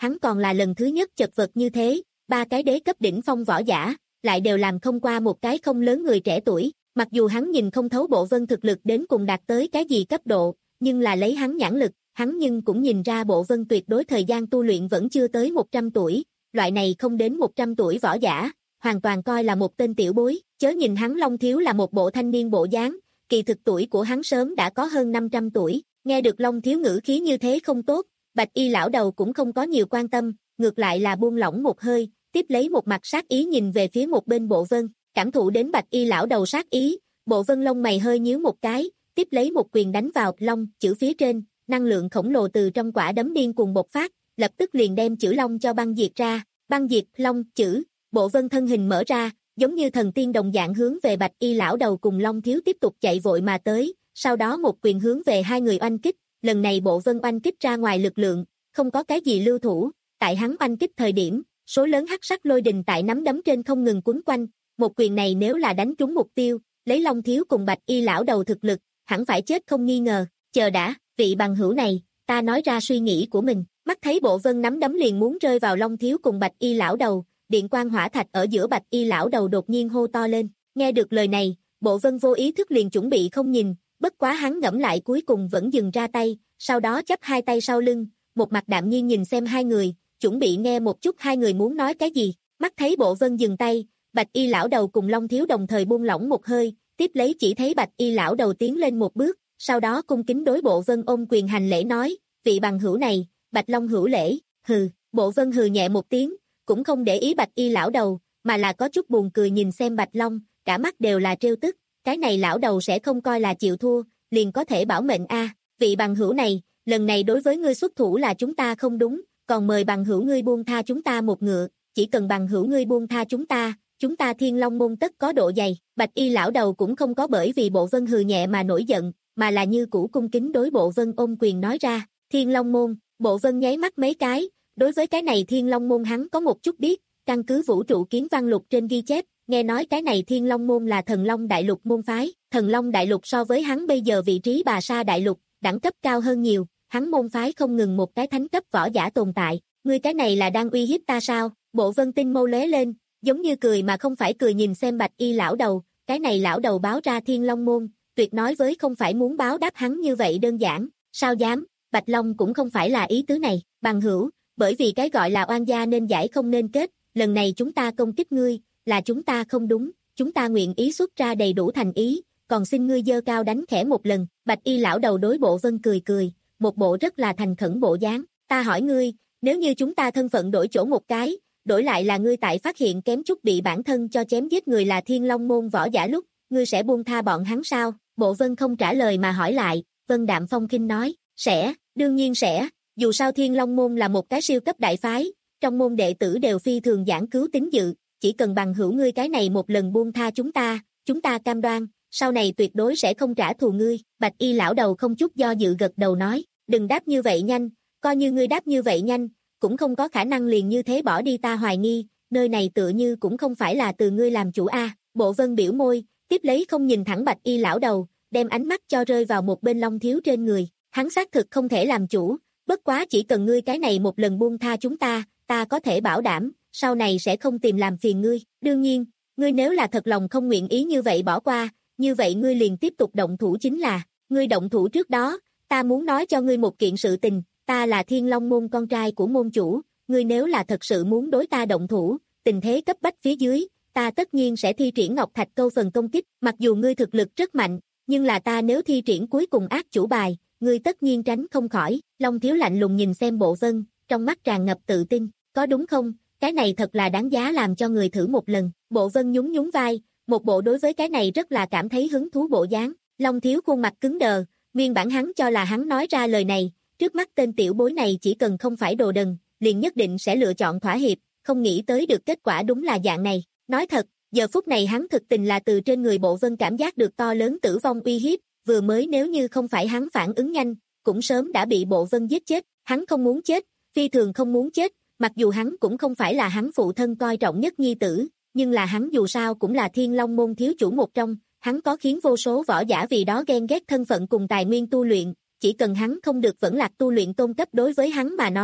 hắn còn là lần thứ nhất chật vật như thế, ba cái đế cấp đỉnh phong võ giả, lại đều làm không qua một cái không lớn người trẻ tuổi, mặc dù hắn nhìn không thấu Bộ Vân thực lực đến cùng đạt tới cái gì cấp độ, nhưng là lấy hắn nhãn lực, hắn nhưng cũng nhìn ra Bộ Vân tuyệt đối thời gian tu luyện vẫn chưa tới một trăm tuổi, loại này không đến một trăm tuổi võ giả, hoàn toàn coi là một tên tiểu bối, chớ nhìn hắn Long Thiếu là một bộ thanh niên bộ dáng, kỳ thực tuổi của hắn sớm đã có hơn năm trăm tuổi, nghe được Long Thiếu ngữ khí như thế không tốt, Bạch Y lão đầu cũng không có nhiều quan tâm, ngược lại là buông lỏng một hơi, tiếp lấy một mặt sát ý nhìn về phía một bên Bộ Vân, cảm thụ đến Bạch Y lão đầu sát ý, Bộ Vân lông mày hơi nhíu một cái, tiếp lấy một quyền đánh vào Long chữ phía trên, năng lượng khổng lồ từ trong quả đấm điên cuồng bộc phát, lập tức liền đem chữ Long cho băng diệt ra, băng diệt Long chữ, Bộ Vân thân hình mở ra, giống như thần tiên đồng dạng hướng về Bạch Y lão đầu cùng Long Thiếu tiếp tục chạy vội mà tới, sau đó một quyền hướng về hai người oanh kích, lần này Bộ Vân oanh kích ra ngoài lực lượng, không có cái gì lưu thủ, tại hắn oanh kích thời điểm, số lớn hắc sắc lôi đình tại nắm đấm trên không ngừng quấn quanh, một quyền này nếu là đánh trúng mục tiêu, lấy Long Thiếu cùng Bạch Y lão đầu thực lực, hẳn phải chết không nghi ngờ, chờ đã, vị bằng hữu này, ta nói ra suy nghĩ của mình, mắt thấy Bộ Vân nắm đấm liền muốn rơi vào Long Thiếu cùng Bạch Y lão đầu, điện quang hỏa thạch ở giữa Bạch Y lão đầu đột nhiên hô to lên, nghe được lời này, Bộ Vân vô ý thức liền chuẩn bị không nhìn, bất quá hắn ngẫm lại cuối cùng vẫn dừng ra tay, sau đó chắp hai tay sau lưng, một mặt đạm nhiên nhìn xem hai người, chuẩn bị nghe một chút hai người muốn nói cái gì, mắt thấy Bộ Vân dừng tay, Bạch Y lão đầu cùng Long Thiếu đồng thời buông lỏng một hơi, tiếp lấy chỉ thấy Bạch Y lão đầu tiến lên một bước, sau đó cung kính đối Bộ Vân ôm quyền hành lễ nói, vị bằng hữu này, Bạch Long hữu lễ, hừ, Bộ Vân hừ nhẹ một tiếng, cũng không để ý Bạch Y lão đầu, mà là có chút buồn cười nhìn xem Bạch Long, cả mắt đều là trêu tức, cái này lão đầu sẽ không coi là chịu thua, liền có thể bảo mệnh a, vị bằng hữu này, lần này đối với ngươi xuất thủ là chúng ta không đúng, còn mời bằng hữu ngươi buông tha chúng ta một ngựa, chỉ cần bằng hữu ngươi buông tha chúng ta, chúng ta Thiên Long môn tất có độ dày, Bạch Y lão đầu cũng không có bởi vì Bộ Vân hừ nhẹ mà nổi giận, mà là như cũ cung kính đối Bộ Vân ôm quyền nói ra, Thiên Long môn, Bộ Vân nháy mắt mấy cái, đối với cái này Thiên Long môn hắn có một chút biết, căn cứ vũ trụ kiến văn lục trên ghi chép, nghe nói cái này Thiên Long môn là Thần Long đại lục môn phái, Thần Long đại lục so với hắn bây giờ vị trí Bà Sa đại lục, đẳng cấp cao hơn nhiều, hắn môn phái không ngừng một cái thánh cấp võ giả tồn tại, ngươi cái này là đang uy hiếp ta sao? Bộ Vân tinh mâu lóe lên, giống như cười mà không phải cười nhìn xem Bạch Y lão đầu, cái này lão đầu báo ra Thiên Long môn, tuyệt nói với không phải muốn báo đáp hắn như vậy đơn giản, sao dám, Bạch Long cũng không phải là ý tứ này, bằng hữu, bởi vì cái gọi là oan gia nên giải không nên kết, lần này chúng ta công kích ngươi, là chúng ta không đúng, chúng ta nguyện ý xuất ra đầy đủ thành ý, còn xin ngươi giơ cao đánh khẽ một lần, Bạch Y lão đầu đối Bộ Vân cười cười, một bộ rất là thành khẩn bộ dáng, ta hỏi ngươi, nếu như chúng ta thân phận đổi chỗ một cái, đổi lại là ngươi tại phát hiện kém chút bị bản thân cho chém giết người là Thiên Long môn võ giả lúc, ngươi sẽ buông tha bọn hắn sao? Bộ Vân không trả lời mà hỏi lại, Vân Đạm Phong khinh nói, sẽ, đương nhiên sẽ, dù sao Thiên Long môn là một cái siêu cấp đại phái, trong môn đệ tử đều phi thường giảng cứu tín dự, chỉ cần bằng hữu ngươi cái này một lần buông tha chúng ta, chúng ta cam đoan, sau này tuyệt đối sẽ không trả thù ngươi, Bạch Y lão đầu không chút do dự gật đầu nói, đừng đáp như vậy nhanh, coi như ngươi đáp như vậy nhanh, cũng không có khả năng liền như thế bỏ đi ta hoài nghi, nơi này tựa như cũng không phải là từ ngươi làm chủ a. Bộ Vân biểu môi, tiếp lấy không nhìn thẳng Bạch Y lão đầu, đem ánh mắt cho rơi vào một bên Long Thiếu trên người, hắn xác thực không thể làm chủ, bất quá chỉ cần ngươi cái này một lần buông tha chúng ta, ta có thể bảo đảm, sau này sẽ không tìm làm phiền ngươi, đương nhiên, ngươi nếu là thật lòng không nguyện ý như vậy bỏ qua, như vậy ngươi liền tiếp tục động thủ chính là, ngươi động thủ trước đó, ta muốn nói cho ngươi một kiện sự tình, ta là Thiên Long môn con trai của môn chủ, ngươi nếu là thật sự muốn đối ta động thủ, tình thế cấp bách phía dưới, ta tất nhiên sẽ thi triển Ngọc Thạch Câu phần công kích, mặc dù ngươi thực lực rất mạnh, nhưng là ta nếu thi triển cuối cùng ác chủ bài, ngươi tất nhiên tránh không khỏi, Long Thiếu lạnh lùng nhìn xem Bộ Vân, trong mắt tràn ngập tự tin, có đúng không, cái này thật là đáng giá làm cho người thử một lần, Bộ Vân nhún nhún vai, một bộ đối với cái này rất là cảm thấy hứng thú bộ dáng, Long Thiếu khuôn mặt cứng đờ, nguyên bản hắn cho là hắn nói ra lời này, trước mắt tên tiểu bối này chỉ cần không phải đồ đần, liền nhất định sẽ lựa chọn thỏa hiệp, không nghĩ tới được kết quả đúng là dạng này, nói thật, giờ phút này hắn thực tình là từ trên người Bộ Vân cảm giác được to lớn tử vong uy hiếp, vừa mới nếu như không phải hắn phản ứng nhanh, cũng sớm đã bị Bộ Vân giết chết, hắn không muốn chết, phi thường không muốn chết, mặc dù hắn cũng không phải là hắn phụ thân coi trọng nhất nhi tử, nhưng là hắn dù sao cũng là Thiên Long môn thiếu chủ một trong, hắn có khiến vô số võ giả vì đó ghen ghét thân phận cùng tài nguyên tu luyện, chỉ cần hắn không được vẫn lạc tu luyện tôn cấp đối với hắn mà nói,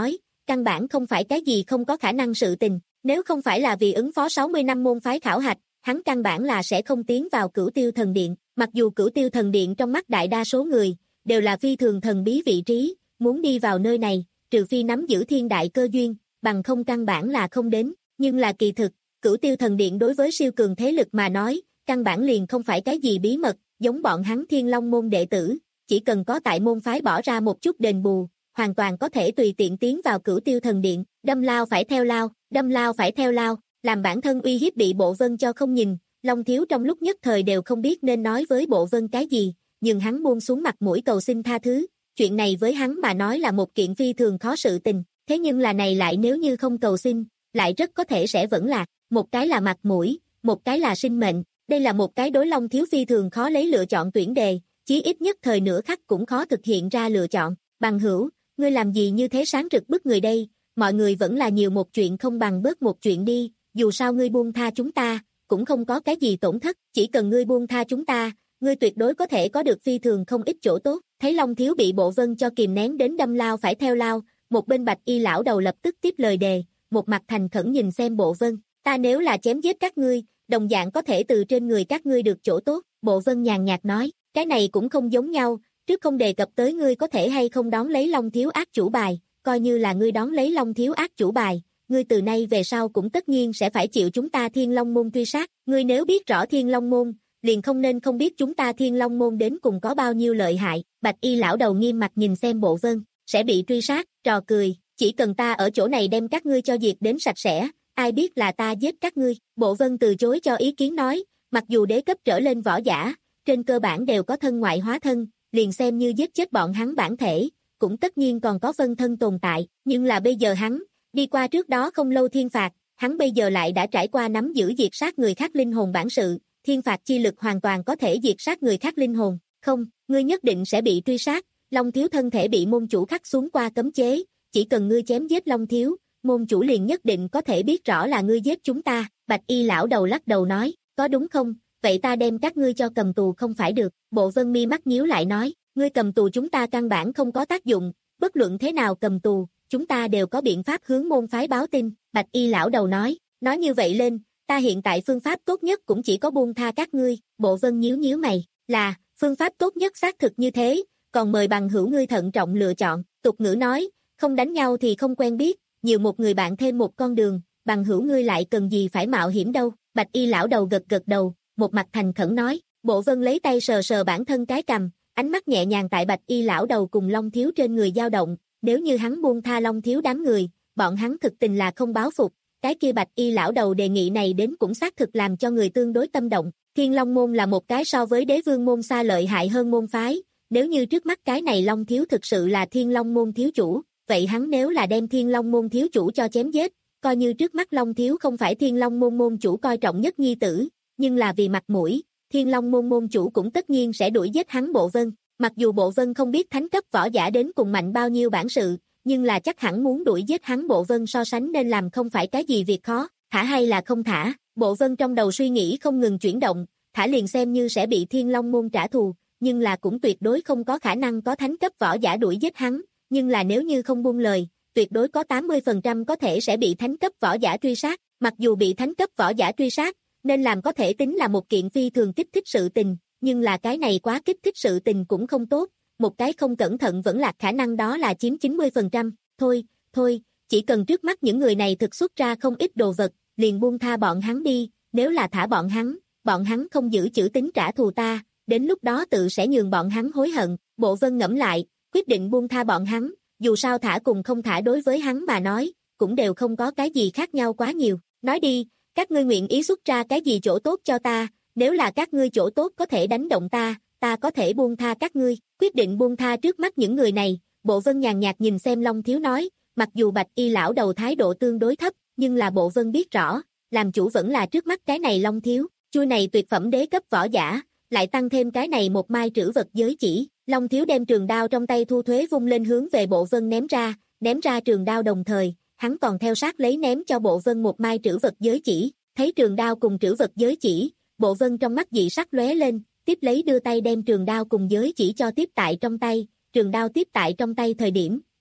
căn bản không phải cái gì không có khả năng sự tình, nếu không phải là vì ứng phó sáu mươi năm môn phái khảo hạch, hắn căn bản là sẽ không tiến vào Cửu Tiêu Thần Điện, mặc dù Cửu Tiêu Thần Điện trong mắt đại đa số người, đều là phi thường thần bí vị trí, muốn đi vào nơi này, trừ phi nắm giữ thiên đại cơ duyên, bằng không căn bản là không đến, nhưng là kỳ thực, Cửu Tiêu Thần Điện đối với siêu cường thế lực mà nói, căn bản liền không phải cái gì bí mật, giống bọn hắn Thiên Long môn đệ tử, chỉ cần có tại môn phái bỏ ra một chút đền bù, hoàn toàn có thể tùy tiện tiến vào Cửu Tiêu Thần Điện, đâm lao phải theo lao, đâm lao phải theo lao, làm bản thân uy hiếp bị Bộ Vân cho không nhìn, Long Thiếu trong lúc nhất thời đều không biết nên nói với Bộ Vân cái gì, nhưng hắn buông xuống mặt mũi cầu xin tha thứ, chuyện này với hắn mà nói là một kiện phi thường khó sự tình, thế nhưng là này lại nếu như không cầu xin, lại rất có thể sẽ vẫn lạc, một cái là mặt mũi, một cái là sinh mệnh, đây là một cái đối Long Thiếu phi thường khó lấy lựa chọn tuyển đề, chí ít nhất thời nửa khắc cũng khó thực hiện ra lựa chọn, bằng hữu, ngươi làm gì như thế sáng rực bức người đây, mọi người vẫn là nhiều một chuyện không bằng bớt một chuyện đi, dù sao ngươi buông tha chúng ta, cũng không có cái gì tổn thất, chỉ cần ngươi buông tha chúng ta, ngươi tuyệt đối có thể có được phi thường không ít chỗ tốt, thấy Long Thiếu bị Bộ Vân cho kìm nén đến đâm lao phải theo lao, một bên Bạch Y lão đầu lập tức tiếp lời đề, một mặt thành khẩn nhìn xem Bộ Vân, ta nếu là chém giết các ngươi, đồng dạng có thể từ trên người các ngươi được chỗ tốt, Bộ Vân nhàn nhạt nói, cái này cũng không giống nhau, trước không đề cập tới ngươi có thể hay không đón lấy Long Thiếu ác chủ bài, coi như là ngươi đón lấy Long Thiếu ác chủ bài, ngươi từ nay về sau cũng tất nhiên sẽ phải chịu chúng ta Thiên Long môn truy sát, ngươi nếu biết rõ Thiên Long môn, liền không nên không biết chúng ta Thiên Long môn đến cùng có bao nhiêu lợi hại, Bạch Y lão đầu nghiêm mặt nhìn xem Bộ Vân, sẽ bị truy sát, trò cười, chỉ cần ta ở chỗ này đem các ngươi cho diệt đến sạch sẽ, ai biết là ta giết các ngươi, Bộ Vân từ chối cho ý kiến nói, mặc dù đế cấp trở lên võ giả, trên cơ bản đều có thân ngoại hóa thân, liền xem như giết chết bọn hắn bản thể, cũng tất nhiên còn có phân thân tồn tại, nhưng là bây giờ hắn, đi qua trước đó không lâu thiên phạt, hắn bây giờ lại đã trải qua nắm giữ diệt sát người khác linh hồn bản sự, thiên phạt chi lực hoàn toàn có thể diệt sát người khác linh hồn, không, ngươi nhất định sẽ bị truy sát, Long Thiếu thân thể bị môn chủ khắc xuống qua cấm chế, chỉ cần ngươi chém giết Long Thiếu, môn chủ liền nhất định có thể biết rõ là ngươi giết chúng ta, Bạch Y lão đầu lắc đầu nói, có đúng không, vậy ta đem các ngươi cho cầm tù không phải được, Bộ Vân mi mắt nhíu lại nói, ngươi cầm tù chúng ta căn bản không có tác dụng, bất luận thế nào cầm tù, chúng ta đều có biện pháp hướng môn phái báo tin, Bạch Y lão đầu nói, nói như vậy lên, ta hiện tại phương pháp tốt nhất cũng chỉ có buông tha các ngươi, Bộ Vân nhíu nhíu mày, là, phương pháp tốt nhất xác thực như thế, còn mời bằng hữu ngươi thận trọng lựa chọn, tục ngữ nói, không đánh nhau thì không quen biết, nhiều một người bạn thêm một con đường, bằng hữu ngươi lại cần gì phải mạo hiểm đâu, Bạch Y lão đầu gật gật đầu, một mặt thành khẩn nói, Bộ Vân lấy tay sờ sờ bản thân cái cằm, ánh mắt nhẹ nhàng tại Bạch Y lão đầu cùng Long Thiếu trên người dao động, nếu như hắn buông tha Long Thiếu đám người, bọn hắn thực tình là không báo phục, cái kia Bạch Y lão đầu đề nghị này đến cũng xác thực làm cho người tương đối tâm động, Thiên Long môn là một cái so với Đế Vương môn xa lợi hại hơn môn phái, nếu như trước mắt cái này Long Thiếu thực sự là Thiên Long môn thiếu chủ, vậy hắn nếu là đem Thiên Long môn thiếu chủ cho chém giết, coi như trước mắt Long Thiếu không phải Thiên Long môn môn chủ coi trọng nhất nhi tử, nhưng là vì mặt mũi, Thiên Long môn môn chủ cũng tất nhiên sẽ đuổi giết hắn Bộ Vân. Mặc dù Bộ Vân không biết thánh cấp võ giả đến cùng mạnh bao nhiêu bản sự, nhưng là chắc hẳn muốn đuổi giết hắn Bộ Vân so sánh nên làm không phải cái gì việc khó, thả hay là không thả, Bộ Vân trong đầu suy nghĩ không ngừng chuyển động, thả liền xem như sẽ bị Thiên Long môn trả thù, nhưng là cũng tuyệt đối không có khả năng có thánh cấp võ giả đuổi giết hắn, nhưng là nếu như không buông lời, tuyệt đối có tám mươi phần trăm có thể sẽ bị thánh cấp võ giả truy sát, mặc dù bị thánh cấp võ giả truy sát, nên làm có thể tính là một kiện phi thường kích thích sự tình, nhưng là cái này quá kích thích sự tình cũng không tốt, một cái không cẩn thận vẫn lạc khả năng đó là chiếm chín mươi phần trăm, thôi, thôi, chỉ cần trước mắt những người này thực xuất ra không ít đồ vật, liền buông tha bọn hắn đi, nếu là thả bọn hắn, bọn hắn không giữ chữ tín trả thù ta, đến lúc đó tự sẽ nhường bọn hắn hối hận, Bộ Vân ngẫm lại, quyết định buông tha bọn hắn, dù sao thả cùng không thả đối với hắn mà nói, cũng đều không có cái gì khác nhau quá nhiều, nói đi, các ngươi nguyện ý xuất ra cái gì chỗ tốt cho ta, nếu là các ngươi chỗ tốt có thể đánh động ta, ta có thể buông tha các ngươi, quyết định buông tha trước mắt những người này, Bộ Vân nhàn nhạt nhìn xem Long Thiếu nói, mặc dù Bạch Y lão đầu thái độ tương đối thấp, nhưng là Bộ Vân biết rõ, làm chủ vẫn là trước mắt cái này Long Thiếu, chui này tuyệt phẩm đế cấp võ giả, lại tăng thêm cái này một mai trữ vật giới chỉ, Long Thiếu đem trường đao trong tay thu thuế vung lên hướng về Bộ Vân ném ra, ném ra trường đao đồng thời, hắn còn theo sát lấy ném cho Bộ Vân một mai trữ vật giới chỉ, thấy trường đao cùng trữ vật giới chỉ, Bộ Vân trong mắt dị sắc lóe lên, tiếp lấy đưa tay đem trường đao cùng giới chỉ cho tiếp tại trong tay, trường đao tiếp tại trong tay thời điểm,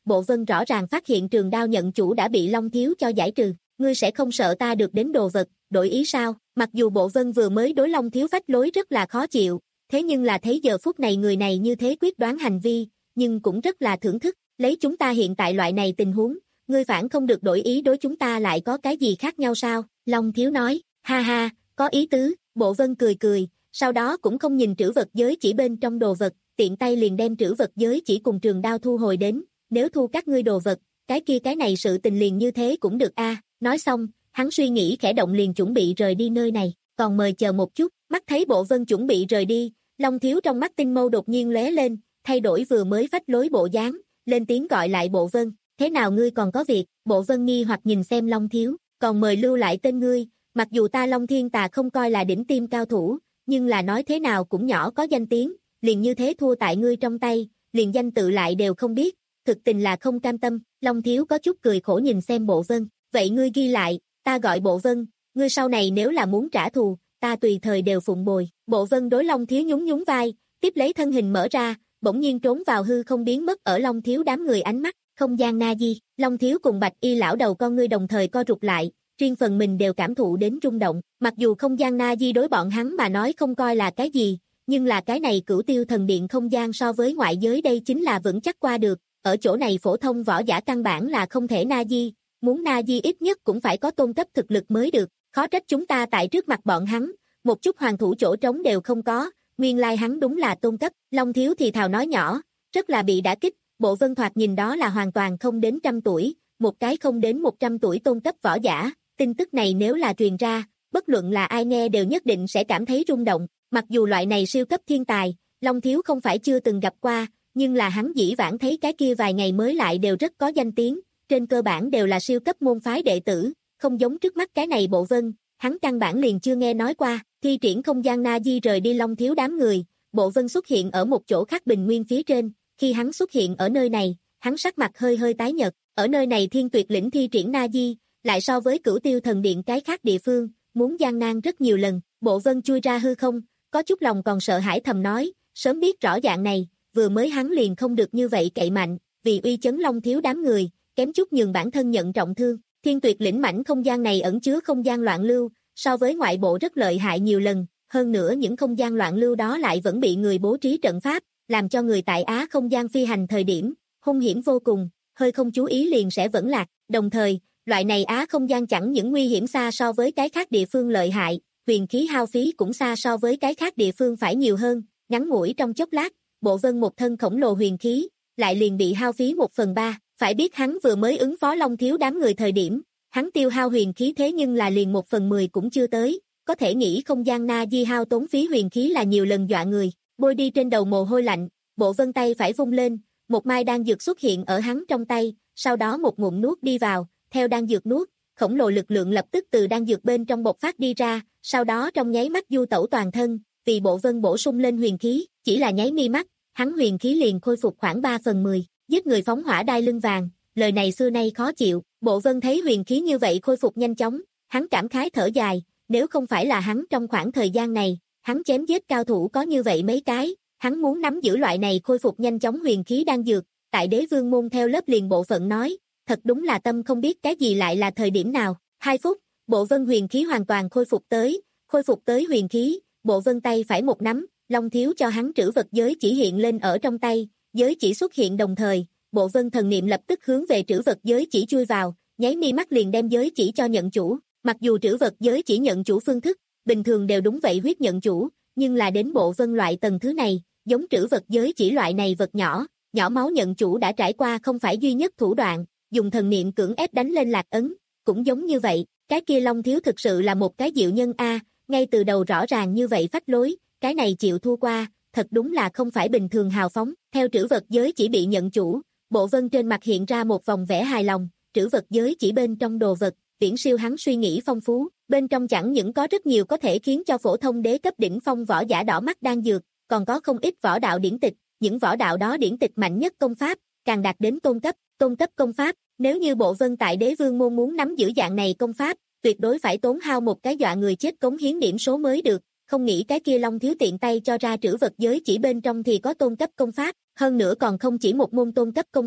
Bộ Vân rõ ràng phát hiện trường đao nhận chủ đã bị Long Thiếu cho giải trừ. Ngươi sẽ không sợ ta được đến đồ vật, đổi ý sao? Mặc dù Bộ Vân vừa mới đối Long Thiếu phách lối rất là khó chịu, thế nhưng là thấy giờ phút này người này như thế quyết đoán hành vi, nhưng cũng rất là thưởng thức. Lấy chúng ta hiện tại loại này tình huống, ngươi phản không được đổi ý đối chúng ta lại có cái gì khác nhau sao? Long Thiếu nói, ha ha, có ý tứ. Bộ Vân cười cười, sau đó cũng không nhìn trữ vật giới chỉ bên trong đồ vật, tiện tay liền đem trữ vật giới chỉ cùng trường đao thu hồi đến. Nếu thu các ngươi đồ vật, cái kia cái này sự tình liền như thế cũng được a. Nói xong, hắn suy nghĩ khẽ động liền chuẩn bị rời đi nơi này, còn mời chờ một chút. Mắt thấy Bộ Vân chuẩn bị rời đi, Long Thiếu trong mắt tinh mâu đột nhiên lóe lên, thay đổi vừa mới phách lối bộ dáng, lên tiếng gọi lại Bộ Vân, thế nào ngươi còn có việc? Bộ Vân nghi hoặc nhìn xem Long Thiếu, còn mời lưu lại tên ngươi, mặc dù ta Long Thiên Tà không coi là đỉnh tiêm cao thủ, nhưng là nói thế nào cũng nhỏ có danh tiếng, liền như thế thua tại ngươi trong tay, liền danh tự lại đều không biết, thực tình là không cam tâm. Long Thiếu có chút cười khổ nhìn xem Bộ Vân, vậy ngươi ghi lại, ta gọi Bộ Vân, ngươi sau này nếu là muốn trả thù, ta tùy thời đều phụng bồi. Bộ Vân đối Long Thiếu nhún nhún vai, tiếp lấy thân hình mở ra, bỗng nhiên trốn vào hư không biến mất ở Long Thiếu đám người ánh mắt. Không gian na di, Long Thiếu cùng Bạch Y lão đầu con ngươi đồng thời co rụt lại, riêng phần mình đều cảm thụ đến rung động. Mặc dù không gian na di đối bọn hắn mà nói không coi là cái gì, nhưng là cái này Cửu Tiêu Thần Điện không gian so với ngoại giới đây chính là vững chắc qua được. Ở chỗ này phổ thông võ giả căn bản là không thể na di, muốn na di ít nhất cũng phải có tôn cấp thực lực mới được. Khó trách chúng ta tại trước mặt bọn hắn, một chút hoàng thủ chỗ trống đều không có, nguyên lai hắn đúng là tôn cấp. Long Thiếu thì thào nói nhỏ, rất là bị đả kích. Bộ Vân thoạt nhìn đó là hoàn toàn không đến trăm tuổi, một cái không đến một trăm tuổi tôn cấp võ giả, tin tức này nếu là truyền ra, bất luận là ai nghe đều nhất định sẽ cảm thấy rung động. Mặc dù loại này siêu cấp thiên tài, Long Thiếu không phải chưa từng gặp qua, nhưng là hắn dĩ vãng thấy cái kia vài ngày mới lại đều rất có danh tiếng, trên cơ bản đều là siêu cấp môn phái đệ tử, không giống trước mắt cái này Bộ Vân, hắn căn bản liền chưa nghe nói qua. Thi triển không gian na di rời đi Long Thiếu đám người, Bộ Vân xuất hiện ở một chỗ khác bình nguyên phía trên. Khi hắn xuất hiện ở nơi này, hắn sắc mặt hơi hơi tái nhợt. Ở nơi này Thiên Tuyệt lĩnh thi triển na di, lại so với Cửu Tiêu Thần Điện cái khác địa phương, muốn gian nan rất nhiều lần. Bộ Vân chui ra hư không, có chút lòng còn sợ hãi thầm nói, sớm biết rõ dạng này, vừa mới hắn liền không được như vậy cậy mạnh, vì uy chấn Long Thiếu đám người, kém chút nhường bản thân nhận trọng thương. Thiên Tuyệt lĩnh mảnh không gian này ẩn chứa không gian loạn lưu, so với ngoại bộ rất lợi hại nhiều lần, hơn nữa những không gian loạn lưu đó lại vẫn bị người bố trí trận pháp, làm cho người tại Á không gian phi hành thời điểm, hung hiểm vô cùng, hơi không chú ý liền sẽ vẫn lạc. Đồng thời, loại này Á không gian chẳng những nguy hiểm xa so với cái khác địa phương lợi hại, huyền khí hao phí cũng xa so với cái khác địa phương phải nhiều hơn. Ngắn ngủi trong chốc lát, Bộ Vân một thân khổng lồ huyền khí, lại liền bị hao phí một phần ba. Phải biết hắn vừa mới ứng phó Long Thiếu đám người thời điểm, hắn tiêu hao huyền khí thế nhưng là liền một phần mười cũng chưa tới, có thể nghĩ không gian na di hao tốn phí huyền khí là nhiều lần dọa người. Bôi đi trên đầu mồ hôi lạnh, Bộ Vân tay phải vung lên, một mai đan dược xuất hiện ở hắn trong tay, sau đó một ngụm nuốt đi vào, theo đan dược nuốt, khổng lồ lực lượng lập tức từ đan dược bên trong bộc phát đi ra, sau đó trong nháy mắt du tẩu toàn thân, vì Bộ Vân bổ sung lên huyền khí, chỉ là nháy mi mắt, hắn huyền khí liền khôi phục khoảng ba phần mười, giết người phóng hỏa đai lưng vàng, lời này xưa nay khó chịu. Bộ Vân thấy huyền khí như vậy khôi phục nhanh chóng, hắn cảm khái thở dài, nếu không phải là hắn trong khoảng thời gian này, hắn chém giết cao thủ có như vậy mấy cái, hắn muốn nắm giữ loại này khôi phục nhanh chóng huyền khí đan dược. Tại Đế Vương môn theo lớp liền bộ phận nói, thật đúng là tâm không biết cái gì lại là thời điểm nào. Hai phút, Bộ Vân huyền khí hoàn toàn khôi phục tới, khôi phục tới huyền khí, Bộ Vân tay phải một nắm, Long Thiếu cho hắn trữ vật giới chỉ hiện lên ở trong tay, giới chỉ xuất hiện đồng thời, Bộ Vân thần niệm lập tức hướng về trữ vật giới chỉ chui vào, nháy mi mắt liền đem giới chỉ cho nhận chủ. Mặc dù trữ vật giới chỉ nhận chủ phương thức, bình thường đều đúng vậy huyết nhận chủ, nhưng là đến Bộ Vân loại tầng thứ này, giống trữ vật giới chỉ loại này vật nhỏ, nhỏ máu nhận chủ đã trải qua không phải duy nhất thủ đoạn, dùng thần niệm cưỡng ép đánh lên lạc ấn, cũng giống như vậy, cái kia Long Thiếu thực sự là một cái diệu nhân a, ngay từ đầu rõ ràng như vậy phách lối, cái này chịu thua qua, thật đúng là không phải bình thường hào phóng. Theo trữ vật giới chỉ bị nhận chủ, Bộ Vân trên mặt hiện ra một vòng vẻ hài lòng, trữ vật giới chỉ bên trong đồ vật, viễn siêu hắn suy nghĩ phong phú, bên trong chẳng những có rất nhiều có thể khiến cho phổ thông đế cấp đỉnh phong võ giả đỏ mắt đan dược, còn có không ít võ đạo điển tịch, những võ đạo đó điển tịch mạnh nhất công pháp, càng đạt đến tôn cấp, tôn cấp công pháp, nếu như Bộ Vân tại Đế Vương môn muốn nắm giữ dạng này công pháp, tuyệt đối phải tốn hao một cái dọa người chết cống hiến điểm số mới được, không nghĩ cái kia Long Thiếu tiện tay cho ra trữ vật giới chỉ bên trong thì có tôn cấp công pháp, hơn nữa còn không chỉ một môn tôn cấp công pháp,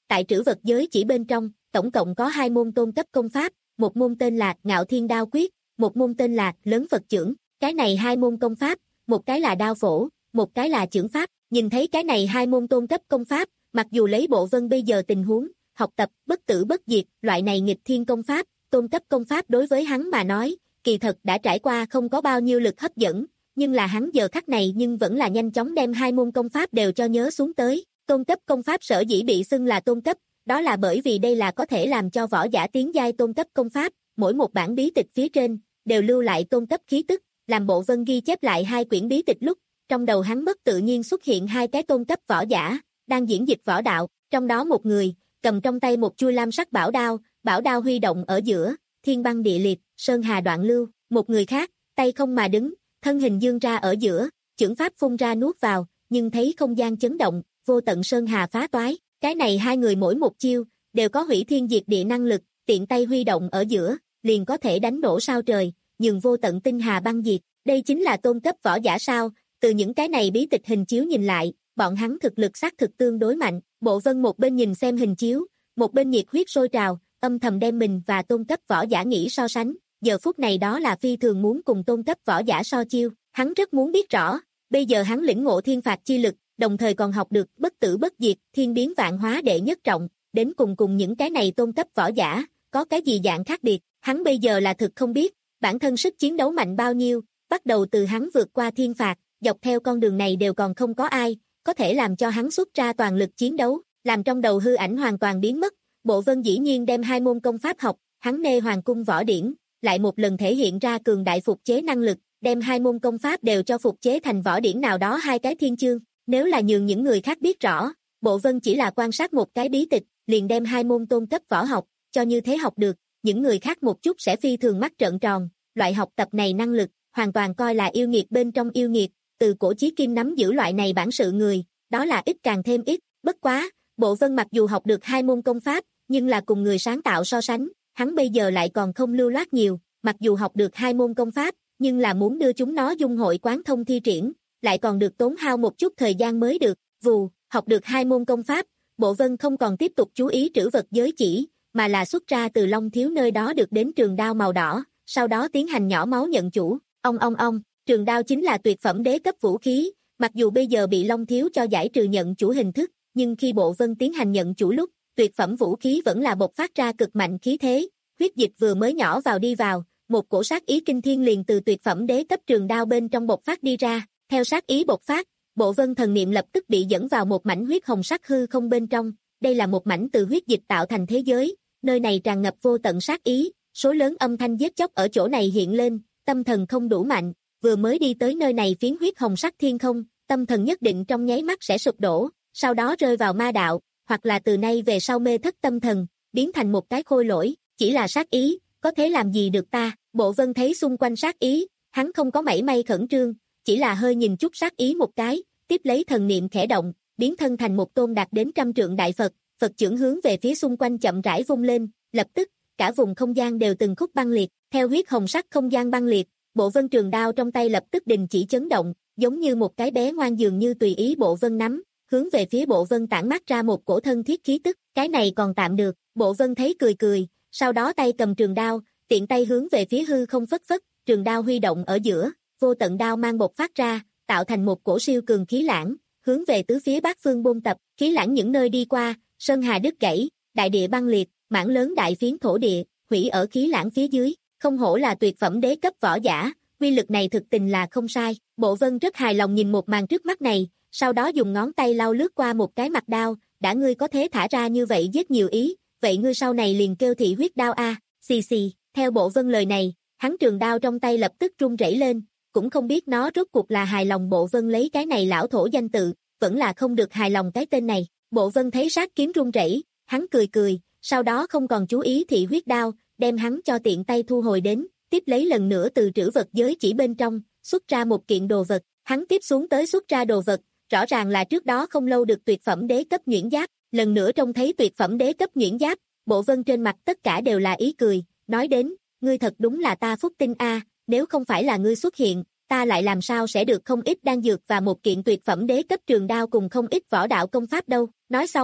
tại trữ vật giới chỉ bên trong, tổng cộng có hai môn tôn cấp công pháp, một môn tên là Ngạo Thiên Đao Quyết, một môn tên là Lớn Phật Chưởng. Cái này hai môn công pháp, một cái là đao phổ, một cái là chưởng pháp. Nhìn thấy cái này hai môn tôn cấp công pháp, mặc dù lấy Bộ Vân bây giờ tình huống, học tập bất tử bất diệt, loại này nghịch thiên công pháp, tôn cấp công pháp đối với hắn mà nói, kỳ thật đã trải qua không có bao nhiêu lực hấp dẫn, nhưng là hắn giờ khắc này nhưng vẫn là nhanh chóng đem hai môn công pháp đều cho nhớ xuống tới. Tôn cấp công pháp sở dĩ bị xưng là tôn cấp, đó là bởi vì đây là có thể làm cho võ giả tiến giai tôn cấp công pháp, mỗi một bản bí tịch phía trên đều lưu lại tôn cấp khí tức, làm Bộ Vân ghi chép lại hai quyển bí tịch lúc, trong đầu hắn bất tự nhiên xuất hiện hai cái tôn cấp võ giả, đang diễn dịch võ đạo, trong đó một người cầm trong tay một chuôi lam sắc bảo đao, bảo đao huy động ở giữa, thiên băng địa liệt, sơn hà đoạn lưu, một người khác, tay không mà đứng, thân hình dương ra ở giữa, chưởng pháp phun ra nuốt vào, nhưng thấy không gian chấn động, vô tận sơn hà phá toái. Cái này hai người mỗi một chiêu đều có hủy thiên diệt địa năng lực, tiện tay huy động ở giữa, liền có thể đánh đổ sao trời, nhường vô tận tinh hà băng diệt. Đây chính là tôn cấp võ giả sao? Từ những cái này bí tịch hình chiếu nhìn lại, bọn hắn thực lực xác thực tương đối mạnh. Bộ Vân một bên nhìn xem hình chiếu, một bên nhiệt huyết sôi trào, âm thầm đem mình và tôn cấp võ giả nghĩ so sánh. Giờ phút này đó là phi thường muốn cùng tôn cấp võ giả so chiêu. Hắn rất muốn biết rõ, bây giờ hắn lĩnh ngộ thiên phạt chi lực, đồng thời còn học được bất tử bất diệt, thiên biến vạn hóa đệ nhất trọng, đến cùng cùng những cái này tôn cấp võ giả, có cái gì dạng khác biệt, hắn bây giờ là thực không biết, bản thân sức chiến đấu mạnh bao nhiêu, bắt đầu từ hắn vượt qua thiên phạt, dọc theo con đường này đều còn không có ai, có thể làm cho hắn xuất ra toàn lực chiến đấu, làm trong đầu hư ảnh hoàn toàn biến mất. Bộ Vân dĩ nhiên đem hai môn công pháp học, hắn nê hoàng cung võ điển, lại một lần thể hiện ra cường đại phục chế năng lực, đem hai môn công pháp đều cho phục chế thành võ điển nào đó hai cái thiên chương. Nếu là nhường những người khác biết rõ, Bộ Vân chỉ là quan sát một cái bí tịch, liền đem hai môn tôn cấp võ học, cho như thế học được, những người khác một chút sẽ phi thường mắt trợn tròn, loại học tập này năng lực, hoàn toàn coi là yêu nghiệt bên trong yêu nghiệt, từ cổ chí kim nắm giữ loại này bản sự người, đó là ít càng thêm ít, bất quá, Bộ Vân mặc dù học được hai môn công pháp, nhưng là cùng người sáng tạo so sánh, hắn bây giờ lại còn không lưu loát nhiều, mặc dù học được hai môn công pháp, nhưng là muốn đưa chúng nó dung hội quán thông thi triển, lại còn được tốn hao một chút thời gian mới được. Vù, học được hai môn công pháp, Bộ Vân không còn tiếp tục chú ý trữ vật giới chỉ, mà là xuất ra từ Long Thiếu nơi đó được đến trường đao màu đỏ, sau đó tiến hành nhỏ máu nhận chủ. Ông ông ông, trường đao chính là tuyệt phẩm đế cấp vũ khí, mặc dù bây giờ bị Long Thiếu cho giải trừ nhận chủ hình thức, nhưng khi Bộ Vân tiến hành nhận chủ lúc, tuyệt phẩm vũ khí vẫn là bộc phát ra cực mạnh khí thế, huyết dịch vừa mới nhỏ vào đi vào, một cổ sát ý kinh thiên liền từ tuyệt phẩm đế cấp trường đao bên trong bộc phát đi ra. Theo sát ý bộc phát, Bộ Vân thần niệm lập tức bị dẫn vào một mảnh huyết hồng sắc hư không bên trong, đây là một mảnh từ huyết dịch tạo thành thế giới, nơi này tràn ngập vô tận sát ý, số lớn âm thanh giết chóc ở chỗ này hiện lên, tâm thần không đủ mạnh, vừa mới đi tới nơi này phiến huyết hồng sắc thiên không, tâm thần nhất định trong nháy mắt sẽ sụp đổ, sau đó rơi vào ma đạo, hoặc là từ nay về sau mê thất tâm thần, biến thành một cái khôi lỗi, chỉ là sát ý, có thể làm gì được ta? Bộ Vân thấy xung quanh sát ý, hắn không có mảy may khẩn trương, chỉ là hơi nhìn chút sát ý một cái, tiếp lấy thần niệm khẽ động, biến thân thành một tôn đạt đến trăm trượng đại Phật, Phật chưởng hướng về phía xung quanh chậm rãi vung lên, lập tức, cả vùng không gian đều từng khúc băng liệt, theo huyết hồng sắc không gian băng liệt, Bộ Vân trường đao trong tay lập tức đình chỉ chấn động, giống như một cái bé ngoan dường như tùy ý Bộ Vân nắm, hướng về phía Bộ Vân tản mát ra một cổ thân thiết khí tức, cái này còn tạm được, Bộ Vân thấy cười cười, sau đó tay cầm trường đao, tiện tay hướng về phía hư không phất phất, trường đao huy động ở giữa, vô tận đao mang bộc phát ra, tạo thành một cổ siêu cường khí lãng, hướng về tứ phía bát phương bôn tập, khí lãng những nơi đi qua, sơn hà đứt gãy, đại địa băng liệt, mảng lớn đại phiến thổ địa, hủy ở khí lãng phía dưới, không hổ là tuyệt phẩm đế cấp võ giả, quy lực này thực tình là không sai. Bộ Vân rất hài lòng nhìn một màn trước mắt này, sau đó dùng ngón tay lau lướt qua một cái mặt đao, đã ngươi có thế thả ra như vậy giết nhiều ý, vậy ngươi sau này liền kêu thị huyết đao a, xì xì, theo Bộ Vân lời này, hắn trường đao trong tay lập tức rung rẩy lên, cũng không biết nó rốt cuộc là hài lòng Bộ Vân lấy cái này lão thổ danh tự, vẫn là không được hài lòng cái tên này. Bộ Vân thấy sát kiếm rung rẩy, hắn cười cười, sau đó không còn chú ý thị huyết đao, đem hắn cho tiện tay thu hồi đến, tiếp lấy lần nữa từ trữ vật giới chỉ bên trong, xuất ra một kiện đồ vật, hắn tiếp xuống tới xuất ra đồ vật, rõ ràng là trước đó không lâu được tuyệt phẩm đế cấp nhuyễn giáp, lần nữa trông thấy tuyệt phẩm đế cấp nhuyễn giáp, Bộ Vân trên mặt tất cả đều là ý cười, nói đến, ngươi thật đúng là ta phúc tinh a, nếu không phải là ngươi xuất hiện, ta lại làm sao sẽ được không ít đan dược và một kiện tuyệt phẩm đế cấp trường đao cùng không ít võ đạo công pháp đâu. Nói xong,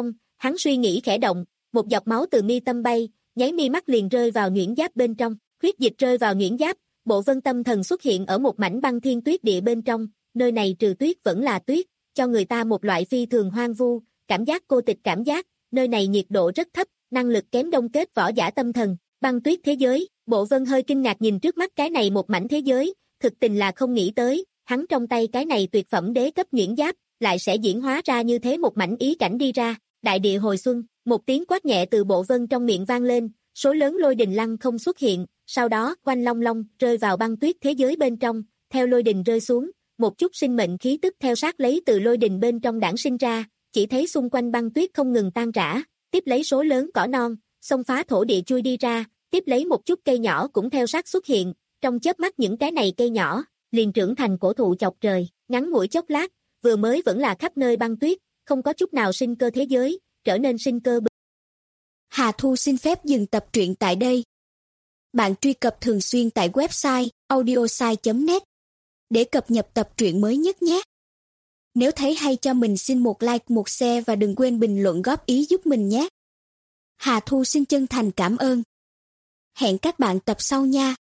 Hắn suy nghĩ khẽ động, một giọt máu từ mi tâm bay, nháy mi mắt liền rơi vào nhuyễn giáp bên trong, huyết dịch rơi vào nhuyễn giáp, Bộ Vân tâm thần xuất hiện ở một mảnh băng thiên tuyết địa bên trong, nơi này trừ tuyết vẫn là tuyết, cho người ta một loại phi thường hoang vu, cảm giác cô tịch cảm giác, nơi này nhiệt độ rất thấp, năng lực kém đông kết võ giả tâm thần, băng tuyết thế giới, Bộ Vân hơi kinh ngạc nhìn trước mắt cái này một mảnh thế giới, thực tình là không nghĩ tới, hắn trong tay cái này tuyệt phẩm đế cấp nhuyễn giáp, lại sẽ diễn hóa ra như thế một mảnh ý cảnh đi ra, đại địa hồi xuân, một tiếng quát nhẹ từ Bộ Vân trong miệng vang lên, số lớn lôi đình lăng không xuất hiện, sau đó quanh long long rơi vào băng tuyết thế giới bên trong, theo lôi đình rơi xuống, một chút sinh mệnh khí tức theo sát lấy từ lôi đình bên trong đản sinh ra, chỉ thấy xung quanh băng tuyết không ngừng tan rã, tiếp lấy số lớn cỏ non, xông phá thổ địa chui đi ra, tiếp lấy một chút cây nhỏ cũng theo sát xuất hiện, trong chớp mắt những cái này cây nhỏ liền trưởng thành cổ thụ chọc trời, ngắn ngủi chốc lát, vừa mới vẫn là khắp nơi băng tuyết, không có chút nào sinh cơ thế giới, trở nên sinh cơ. Hà Thu xin phép dừng tập truyện tại đây. Bạn truy cập thường xuyên tại website audiosai chấm net để cập nhật tập truyện mới nhất nhé. Nếu thấy hay cho mình xin một like, một share và đừng quên bình luận góp ý giúp mình nhé. Hà Thu xin chân thành cảm ơn. Hẹn các bạn tập sau nha.